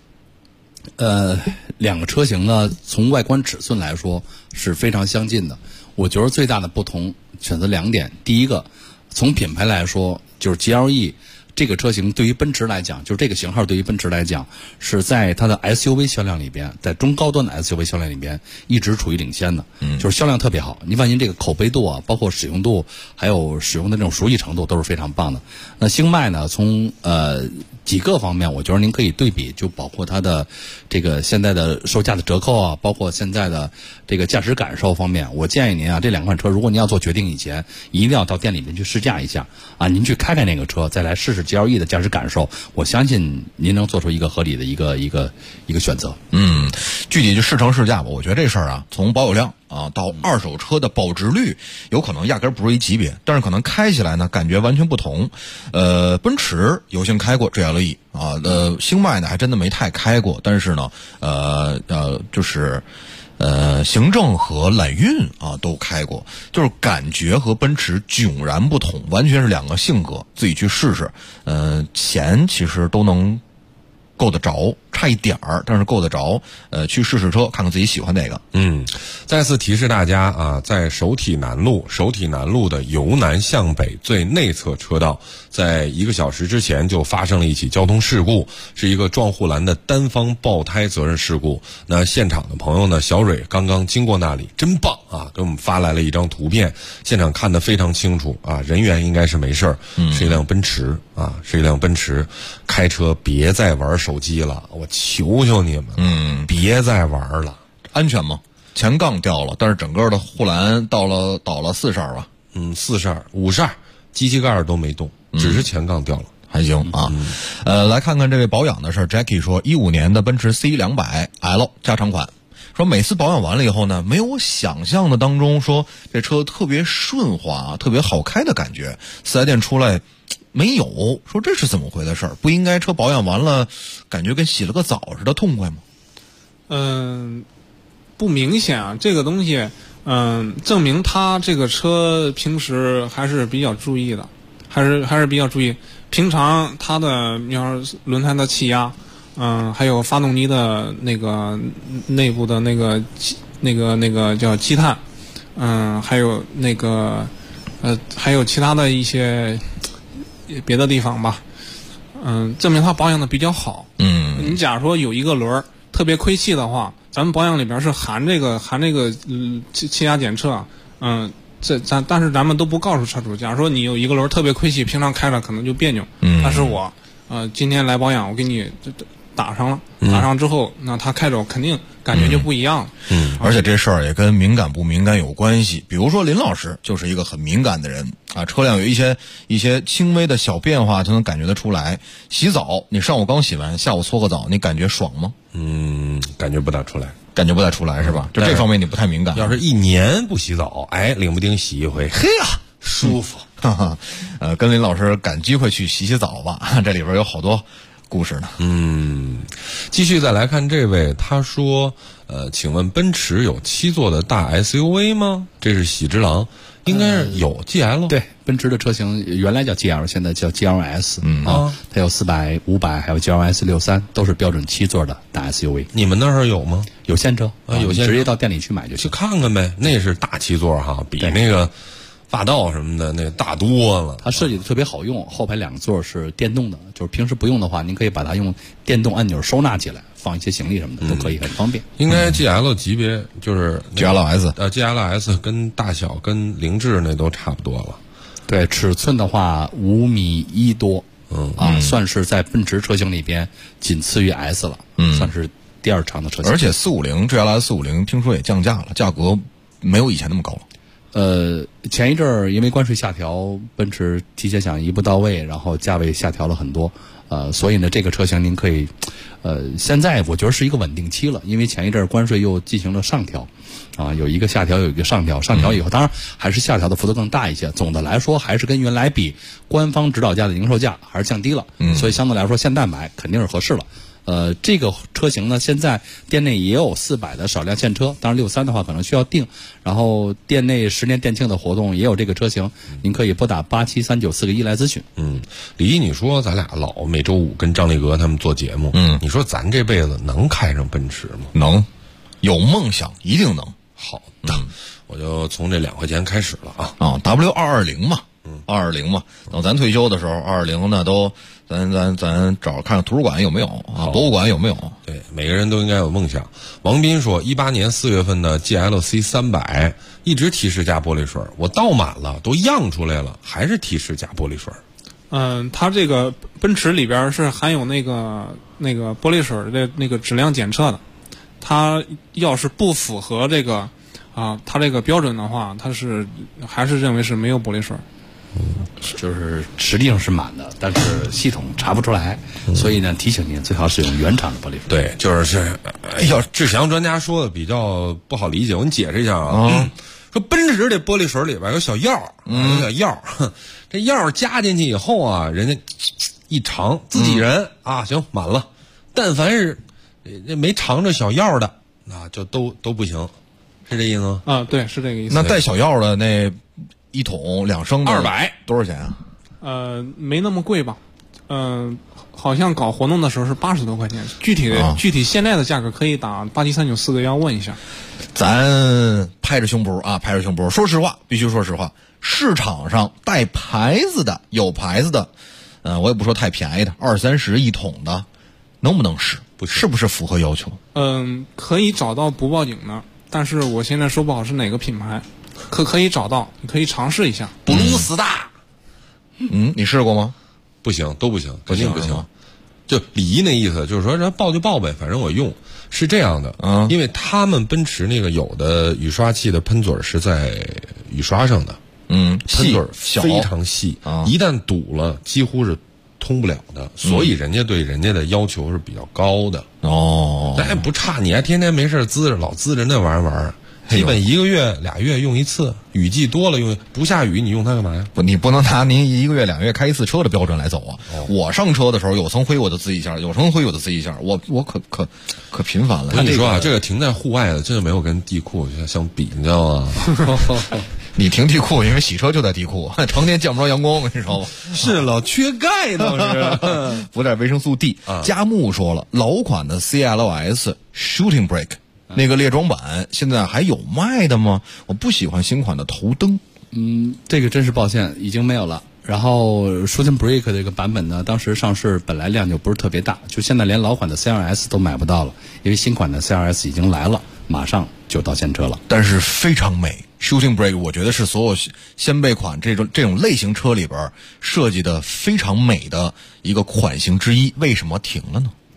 两个车型呢，从外观尺寸来说是非常相近的。我觉得最大的不同选择2点，第一个，从品牌来说，就是 GLE 这个车型对于奔驰来讲，就是这个型号对于奔驰来讲，是在它的 SUV 销量里边，在中高端的 SUV 销量里边一直处于领先的，就是销量特别好。你放心，这个口碑度啊，包括使用度，还有使用的这种熟悉程度都是非常棒的。那星脉呢，从几个方面，我觉得您可以对比，就包括它的这个现在的售价的折扣啊，包括现在的这个驾驶感受方面，我建议您啊，这2款车如果您要做决定以前，一定要到店里面去试驾一下啊，您去开那个车，再来试试 GLE 的驾驶感受，我相信您能做出一个合理的一个选择。 具体就试乘试驾吧。我觉得这事儿啊，从保有量到二手车的保值率，有可能压根不是一级别，但是可能开起来呢，感觉完全不同。奔驰有幸开过 GLE 星脉呢还真的没太开过，但是呢，就是行政和揽运都开过，就是感觉和奔驰迥然不同，完全是2个性格，自己去试试。钱其实都能够得着，差一点儿，但是够得着。去试试车，看看自己喜欢哪个。 再次提示大家啊，在首体南路的由南向北最内侧车道，在1个小时之前就发生了一起交通事故，是一个撞护栏的单方爆胎责任事故。那现场的朋友呢，小蕊刚刚经过那里，真棒啊，给我们发来了一张图片，现场看得非常清楚啊，人员应该是没事儿，是一辆奔驰啊，是一辆奔驰。开车别再玩手机了，我求求你们，别再玩了。 安全吗？前杠掉了，但是整个的护栏倒了4扇吧 ，4扇5扇，机器盖都没动，只是前杠掉了， 还行啊。来看看这位保养的事儿。Jackie 说，15年的奔驰 C200L 加长款，说每次保养完了以后呢，没有我想象的当中说这车特别顺滑、特别好开的感觉。4S店出来没有，说这是怎么回的事儿？不应该车保养完了，感觉跟洗了个澡似的痛快吗？ 不明显啊，这个东西，证明他这个车平时还是比较注意的，还是比较注意。平常他的，你要是轮胎的气压，还有发动机的那个内部的那个叫积碳，还有还有其他的一些别的地方吧，证明它保养的比较好。你假如说有一个轮特别亏气的话，咱们保养里边是含这个气压检测，但是咱们都不告诉车主。假如说你有一个轮特别亏气，平常开着可能就别扭，但是我今天来保养，我给你打上了，打上之后，那它开走肯定感觉就不一样了。 而且这事儿也跟敏感不敏感有关系。比如说林老师就是一个很敏感的人啊，车辆有一些轻微的小变化，他能感觉得出来。洗澡，你上午刚洗完，下午搓个澡，你感觉爽吗？ 感觉不大出来。 感觉不太出来是吧？就这方面你不太敏感。 要是1年不洗澡，领不丁洗一回，嘿呀，舒服。 跟林老师赶机会去洗澡吧，这里边有好多故事呢。 继续再来看这位，他说，请问奔驰有7座的大 SUV 吗？这是喜之郎。应该是有 GL， 对，奔驰的车型原来叫 GL， 现在叫 GLS，它有400、500，还有 GLS 63，都是标准7座的大 SUV。 你们那儿有吗？ 有现车有现车， 直接到店里去买就行。 去看看呗，那是大7座哈，比那个霸道什么的那个大多了。 它设计的特别好用，后排2个座是电动的，就是平时不用的话，您可以把它用电动按钮收纳起来，放一些行李什么的都可以，很方便。 应该 GL 级别就是 GLS，GLS 跟大小跟凌志那都差不多了。 对，尺寸的话5.1米多，算是在奔驰车型里边仅次于 S 了，算是第2长的车型。 而且450 GLS 450听说也降价了，价格没有以前那么高了。 前一阵儿因为关税下调，奔驰提前想一步到位，然后价位下调了很多，所以呢，这个车型您可以，现在我觉得是一个稳定期了，因为前一阵儿关税又进行了上调，有一个下调，有一个上调，上调以后，当然还是下调的幅度更大一些。总的来说，还是跟原来比，官方指导价的零售价还是降低了，所以相对来说，现在买肯定是合适了。这个车型呢，现在店内也有400的少量现车，当然63的话可能需要订。然后店内10年店庆的活动也有这个车型，您可以拨打873941来咨询。 李毅，你说咱俩老每周5跟张立革他们做节目，你说咱这辈子能开上奔驰吗？ 能，有梦想一定能。 好的，我就从这2块钱开始了啊。 W220嘛，220嘛，等咱退休的时候，220呢都。咱找看图书馆有没有啊？博物馆有没有？ 对，每个人都应该有梦想。王斌说，18年4月份的 GLC 300一直提示加玻璃水，我倒满了，都漾出来了，还是提示加玻璃水。 它这个奔驰里边是含有那个玻璃水的那个质量检测的，它要是不符合这个它这个标准的话，它是还是认为是没有玻璃水。 就是实际上是满的，但是系统查不出来，所以呢，提醒您最好使用原厂的玻璃水。 对，就是要志祥专家说的比较不好理解，我给你解释一下啊。说奔驰这玻璃水里边有小药，有小药，这药加进去以后啊，人家一尝，自己人行满了，但凡是没尝着小药的，那就都不行，是这意思吗？ 对，是这个意思。 那带小药的那1桶2升的 200 多少钱啊？ 没那么贵吧？好像搞活动的时候是80多块钱。具体现在的价格可以打873941问一下。 咱拍着胸脯，说实话，必须说实话，市场上带牌子的、有牌子的，我也不说太便宜的，20-301桶的，能不能使？是不是符合要求？ 可以找到不报警的，但是我现在说不好是哪个品牌。可以找到，你可以尝试一下。 布鲁斯大， 你试过吗？ 不行，都不行，肯定不行。就李一那意思，就是说人报就报呗，反正我用。是这样的，因为他们奔驰那个有的雨刷器的喷嘴是在雨刷上的，喷嘴非常细，一旦堵了，几乎是通不了的，所以人家对人家的要求是比较高的。但还不差，你还天天没事老滋着那玩意儿。基本1个月2月用一次，雨季多了用，不下雨你用它干嘛呀？ 你不能拿您1个月2月开一次车的标准来走啊！我上车的时候有层灰我就滋一下，有层灰我就滋一下，我可频繁了。 我跟你说这个停在户外的真的没有跟地库相比，你知道吗？ 你停地库，因为洗车就在地库，常年见不着阳光，你知道吗？ 是老缺钙倒是， 补点维生素 D。佳木说了，老款的 CLS Shooting Brake。那个列装版现在还有卖的吗？我不喜欢新款的头灯。 这个真是抱歉，已经没有了。然后 Shooting Brake 这个版本呢，当时上市本来量就不是特别大，就现在连老款的 CLS 都买不到了，因为新款的 CLS 已经来了，马上就到现车了。 但是非常美 ，Shooting Brake 我觉得是所有掀背款这种类型车里边设计的非常美的一个款型之一。为什么停了呢？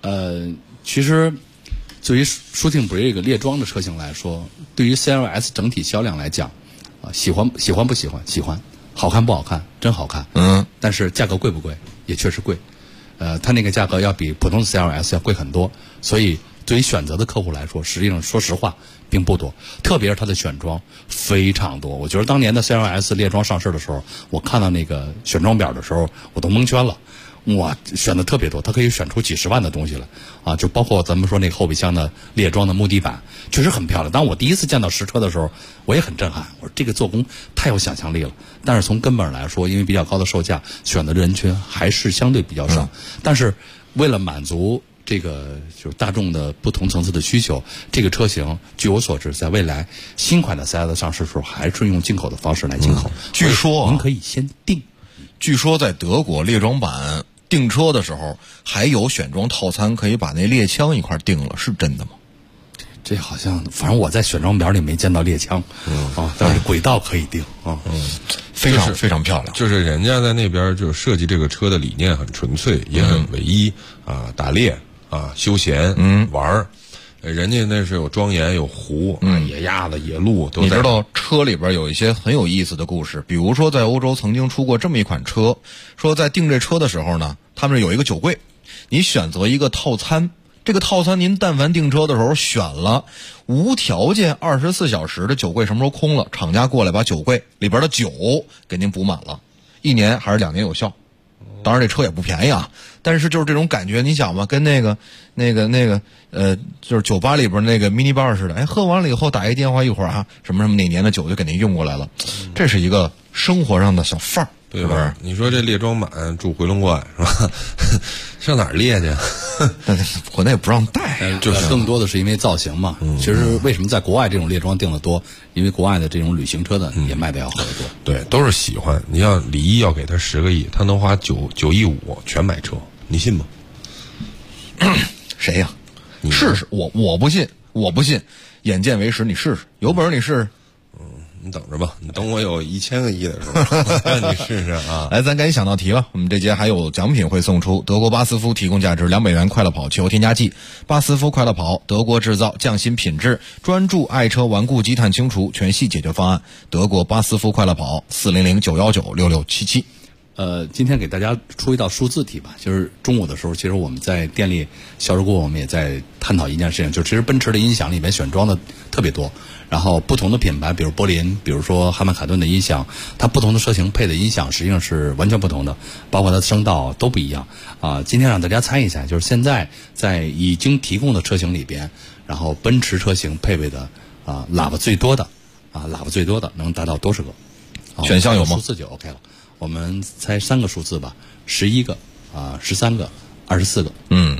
其实对于舒挺 Break 列装的车型来说，对于 CLS 整体销量来讲，喜欢不喜欢？喜欢，好看不好看？真好看。但是价格贵不贵？也确实贵。它那个价格要比普通的 CLS 要贵很多，所以对于选择的客户来说，实际上说实话并不多。特别是它的选装非常多，我觉得当年的 CLS 列装上市的时候，我看到那个选装表的时候，我都蒙圈了。哇，选的特别多，它可以选出几十万的东西来啊！就包括咱们说那个后备箱的列装的木地板，确实很漂亮。当我第一次见到实车的时候，我也很震撼。我说这个做工太有想象力了。但是从根本来说，因为比较高的售价，选的人群还是相对比较少。但是为了满足这个就是大众的不同层次的需求，这个车型据我所知，在未来新款的 CS 上市的时候，还是用进口的方式来进口。 据说您可以先定。 据说在德国列装版订车的时候，还有选装套餐可以把那猎枪一块订了，是真的吗？ 这好像，反正我在选装表里没见到猎枪，但是轨道可以定啊， 非常非常漂亮。 就是人家在那边就是设计这个车的理念很纯粹，也很唯一啊，打猎啊，休闲，玩儿。人家那是有庄严有湖，野鸭子野鹿都在。 你知道车里边有一些很有意思的故事，比如说在欧洲曾经出过这么一款车，说在订这车的时候呢，他们有一个酒柜，你选择一个套餐，这个套餐您但凡订车的时候选了，无条件24小时的酒柜什么时候空了，厂家过来把酒柜里边的酒给您补满了，1年还是2年有效。当然这车也不便宜啊，但是就是这种感觉，你想吧，跟那个就是酒吧里边那个 mini bar 似的，哎，喝完了以后打一电话，一会儿啊，什么什么哪年的酒就给您用过来了，这是一个生活上的小范儿， 对吧？你说这列装版住回龙观是吧？上哪儿列去？ 国内不让带， 就是更多的是因为造型嘛。其实为什么在国外这种列装订的多？因为国外的这种旅行车的也卖的要好得多。 对，都是喜欢。你像李一要给他10个亿，他能花9亿5全买车，你信吗？ 谁呀？试试，我不信，我不信。眼见为实，你试试，有本事你试试。 你等着吧，你等我有1000个亿的时候，让你试试啊！ 来，咱赶紧想到题吧。我们这节还有奖品会送出，德国巴斯夫提供价值200元快乐跑汽油添加剂。巴斯夫快乐跑，德国制造，匠心品质，专注爱车顽固积碳清除，全系解决方案。德国巴斯夫快乐跑，400-919-6677。 今天给大家出一道数字题吧，就是中午的时候，其实我们在店里销售过，我们也在探讨一件事情，就其实奔驰的音响里面选装的特别多，然后不同的品牌，比如柏林，比如说哈曼卡顿的音响，它不同的车型配的音响实际上是完全不同的，包括它的声道都不一样啊。今天让大家猜一下，就是现在在已经提供的车型里边，然后奔驰车型配备的喇叭最多的能达到多少个？ 选项有吗？ 数字就 OK 了。我们猜3个数字吧，11个13个24个。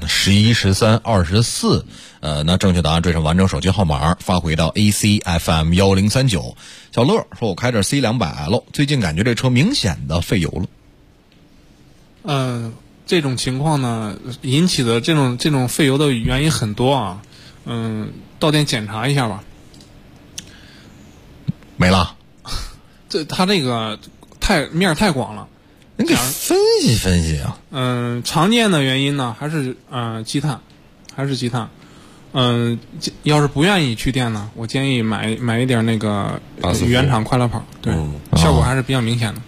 11、13、24。那正确答案缀上完整手机号码，发回到 ACFM 1039。小乐说：“我开着 C200L， 最近感觉这车明显的费油了。” 这种情况呢，引起的这种费油的原因很多啊。到店检查一下吧。 没了。 它这个面太广了， 你给分析分析啊。 常见的原因呢，还是积碳。要是不愿意去店呢，我建议买一点那个原厂快乐跑，对，效果还是比较明显的。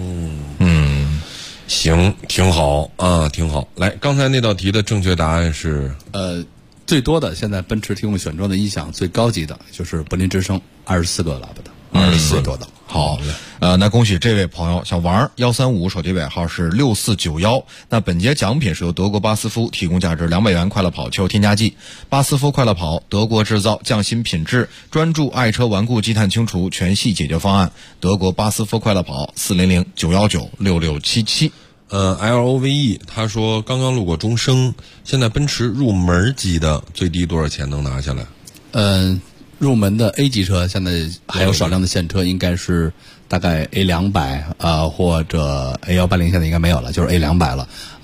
行，挺好啊，挺好。来，刚才那道题的正确答案是最多的现在奔驰提供选装的音响最高级的就是柏林之声24个喇叭的，24多的。 好，那恭喜这位朋友小王135，手机尾号是6491。那本节奖品是由德国巴斯夫提供价值200元快乐跑汽油添加剂。巴斯夫快乐跑，德国制造，匠心品质，专注爱车顽固积碳清除，全系解决方案。德国巴斯夫快乐跑，400-919-6677。 LOVE 他说刚刚路过中升，现在奔驰入门级的最低多少钱能拿下来？ 入门的 A 级车现在还有少量的现车，应该是大概 A200 或者 A180，现在应该没有了，就是 A200 了。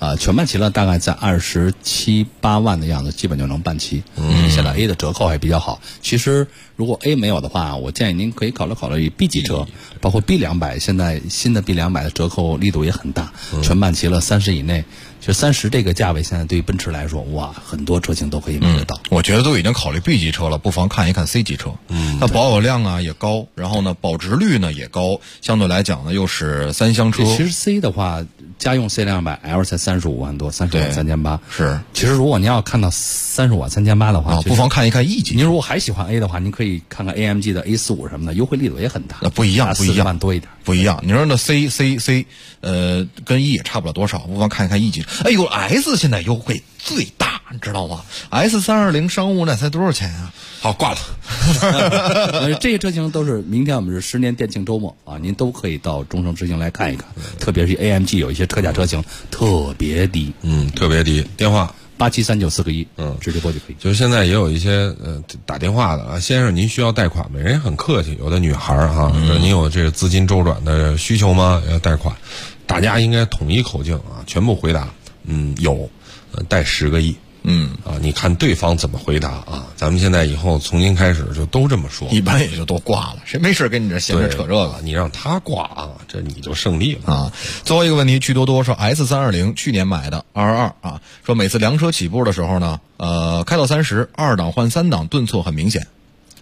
全办齐了大概在27、8万的样子，基本就能办齐。现在 A 的折扣还比较好。其实如果 A 没有的话，我建议您可以考虑 B 级车，包括 B200，现在新的 B200的折扣力度也很大，全办齐了30以内。就30这个价位，现在对于奔驰来说，哇，很多车型都可以买得到。 我觉得都已经考虑 B 级车了，不妨看一看 C 级车。它保有量啊也高，然后呢保值率呢也高，相对来讲呢又是3厢车。 其实 C 的话，家用 C200L 才35万多，30万3800。 是。 其实如果您要看到35万3800的话， 不妨看一看 E 级。 您如果还喜欢 A 的话，您可以看看 AMG 的 A45什么的，优惠力度也很大。 不一样 ，40万多一点。 不一样。你说那 C，跟 E 也差不了多少，不妨看一看 E 级。哎呦 ，S 现在优惠最大，你知道吗 ？S320商务那才多少钱啊？好，挂了。 这些车型都是明天我们是10年店庆周末啊，您都可以到中盛之星来看一看。特别是 AMG 有一些特价车型特别低， 特别低。电话 873941个1，直接拨就可以。 就是现在也有一些打电话的啊，先生您需要贷款吗？人家很客气，有的女孩哈，您有这个资金周转的需求吗？要贷款，大家应该统一口径啊，全部回答有，贷10个亿。你看对方怎么回答啊？咱们现在以后从今开始就都这么说， 一般也就都挂了，谁没事跟你这闲着扯这个？ 你让他挂啊，这你就胜利了啊！最后一个问题，趣多多说 S320去年买的222啊，说每次量车起步的时候呢，开到30，2档换3档顿挫很明显。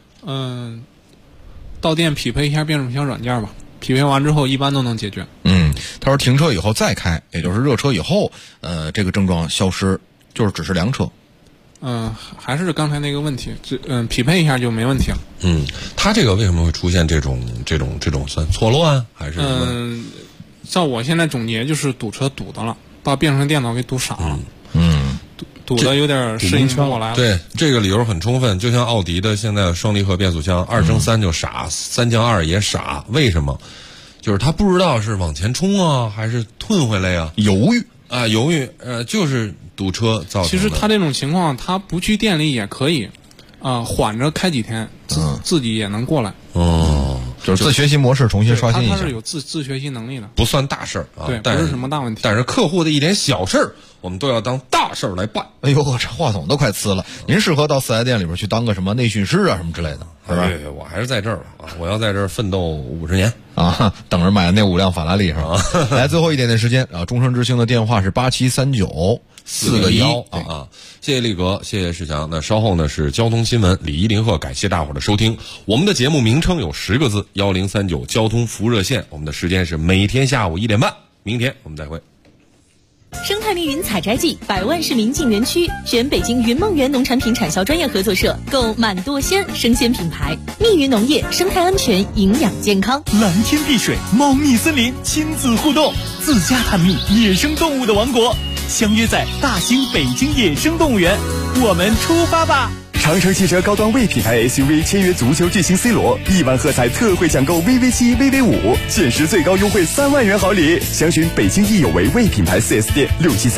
到店匹配一下变速箱软件吧，匹配完之后一般都能解决。 他说停车以后再开，也就是热车以后，这个症状消失。就是只是量车， 还是刚才那个问题，匹配一下就没问题了。 他这个为什么会出现这种算错乱还是什么？ 照我现在总结就是堵车堵的了，把变速箱电脑给堵傻了。堵的有点适应不过来了。 对，这个理由很充分，就像奥迪的现在双离合变速箱2升3就傻，3降2也傻，为什么？就是他不知道是往前冲啊，还是退回来呀？ 犹豫，就是堵车造成的。 其实他这种情况，他不去店里也可以，缓着开几天，自己也能过来。 就是自学习模式重新刷新一下。 他是有自学习能力的， 不算大事啊， 对，不是什么大问题。 但是客户的一点小事儿，我们都要当大事儿来办。 哎呦，这话筒都快呲了！您适合到4S店里边去当个什么内训师啊，什么之类的，是吧？ 对，我还是在这儿啊，我要在这儿奋斗50年啊，等着买那5辆法拉利是吧？来，最后一点点时间啊，中盛之星的电话是8739。4个1啊！ 谢谢力哥，谢谢世强。那稍后呢是交通新闻，李一林鹤，感谢大伙儿的收听。我们的节目名称有10个字：1039交通服务热线。我们的时间是每天下午1点半。明天我们再会。 生态密云采摘季，100万市民进园区，选北京云梦园农产品产销专业合作社，购满舵鲜生鲜品牌。密云农业，生态安全，营养健康。 蓝天碧水，猫蜜森林，亲子互动，自家探秘野生动物的王国。相约在大兴北京野生动物园，我们出发吧！ 长城汽车高端 V 品牌 SUV 签约足球巨星 C 罗，1万喝彩特惠抢购 VV7、VV5，限时最高优惠3万元好礼。详询北京易有为 V 品牌 4S 店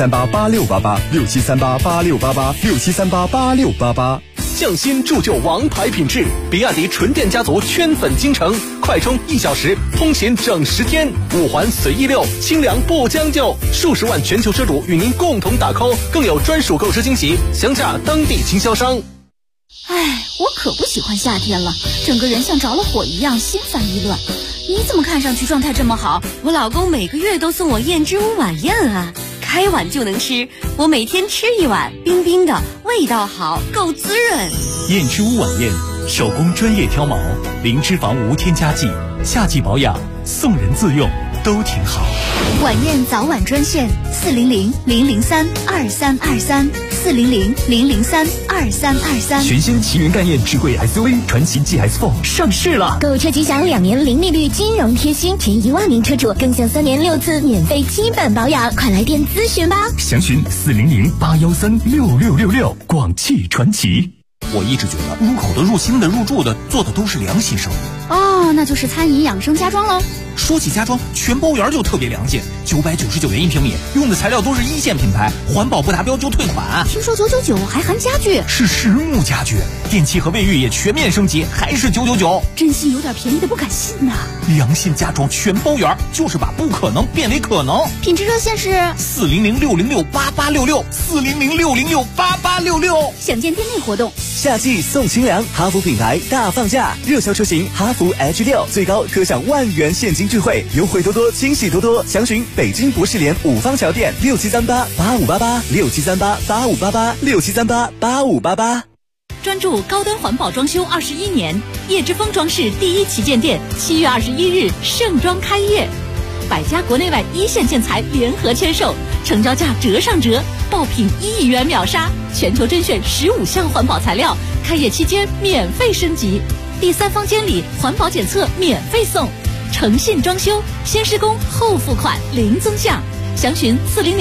，67388688，67388688，67388688。 匠心铸就王牌品质，比亚迪纯电家族圈粉京城，快充1小时，通勤整10天，5环随意溜，清凉不将就，数十万全球车主与您共同打 call， 更有专属购车惊喜，详洽当地经销商。 哎，我可不喜欢夏天了，整个人像着了火一样，心烦意乱。你怎么看上去状态这么好？ 我老公每个月都送我燕之屋晚宴啊，开碗就能吃，我每天吃1碗，冰冰的，味道好，够滋润。 燕之屋晚宴，手工专业挑毛，零脂肪无添加剂，夏季保养，送人自用都挺好。 晚宴早晚专线400-003-2323，400-003-2323。 全新奇云概念智慧 SUV 传奇 GS4 上市了， 购车即享2年零利率金融贴心，前1万名车主更享3年6次免费基本保养，快来电咨询吧！ 详询400-813-6666，广汽传奇。 我一直觉得入口的、入心的、入住的做的都是良心生意。 哦，那就是餐饮养生家装喽。 说起家装，全包圆就特别良心，999元1平米，用的材料都是1线品牌，环保不达标就退款。 听说999还含家具， 是实木家具，电器和卫浴也全面升级，还是999。 真心有点便宜的不敢信呐！ 良心家装全包圆，就是把不可能变为可能。 品质热线是 400-606-8866，400-606-8866。 想见店内活动， 夏季送清凉，哈弗品牌大放价，热销车型哈弗 H6，最高可享10000元现金智慧，优惠多多，惊喜多多。详询北京博士联五方桥店6738-8588，6738-8588，6738-8588。 专注高端环保装修21年，叶之峰装饰第一旗舰店7月21日盛装开业，百家国内外1线建材联合签售，成交价折上折，爆品1亿元秒杀，全球甄选15项环保材料，开业期间免费升级，第3方监理环保检测免费送，诚信装修，先施工后付款零增项。详询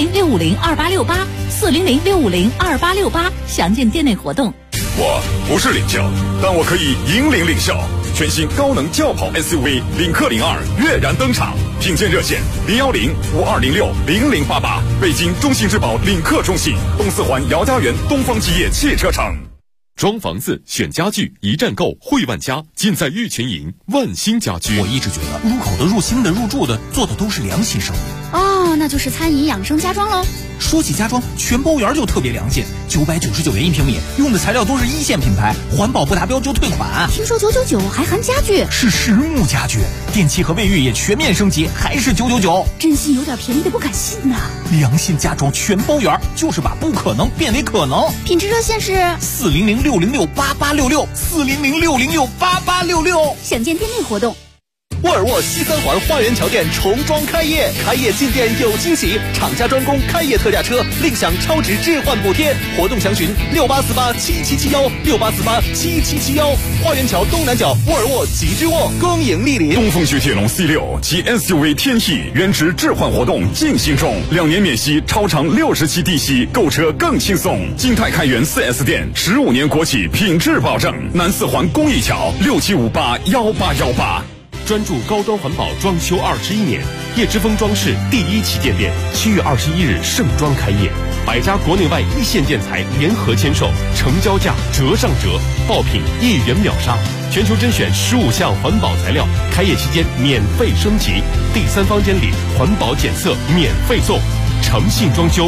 400-650-2868，400-650-2868，详见店内活动。 我不是领教，但我可以引领领效。全新高能轿跑 SUV 领克02跃然登场，品鉴热线010-5206-0088，北京中信质保领克中心，东四环姚家园东方基业汽车城。 装房子选家具，一站购汇万家，尽在玉群营万兴家居。 我一直觉得入口的、入心的、入住的，做的都是良心生意。 哦，那就是餐饮养生家装喽。 说起家装，全包圆就特别良心，999元1平米，用的材料都是1线品牌，环保不达标就退款。 听说999还含家具， 是实木家具，电器和卫浴也全面升级，还是999。 真心有点便宜的不敢信呐！ 良心家装全包圆，就是把不可能变为可能。 品质热线是 400-606-8866，400-606-8866。 想见店内活动。 沃尔沃西三环花园桥店重装开业，开业进店有惊喜，厂家专供开业特价车，另享超值置换补贴。活动详询68487771，68487771。花园桥东南角沃尔沃极致沃，恭迎莅临。 东风雪铁龙 C6 及 SUV 天翼原值置换活动进行中，2年免息，超长60期低息，购车更轻松。金泰开元 4S 店15年国企品质保证，南四环公益桥67581818。 专注高端环保装修21年，叶之峰装饰第一旗舰店7月21日盛装开业，百家国内外1线建材联合签售，成交价折上折，爆品1亿元秒杀，全球甄选15项环保材料，开业期间免费升级，第3方监理环保检测免费送，诚信装修，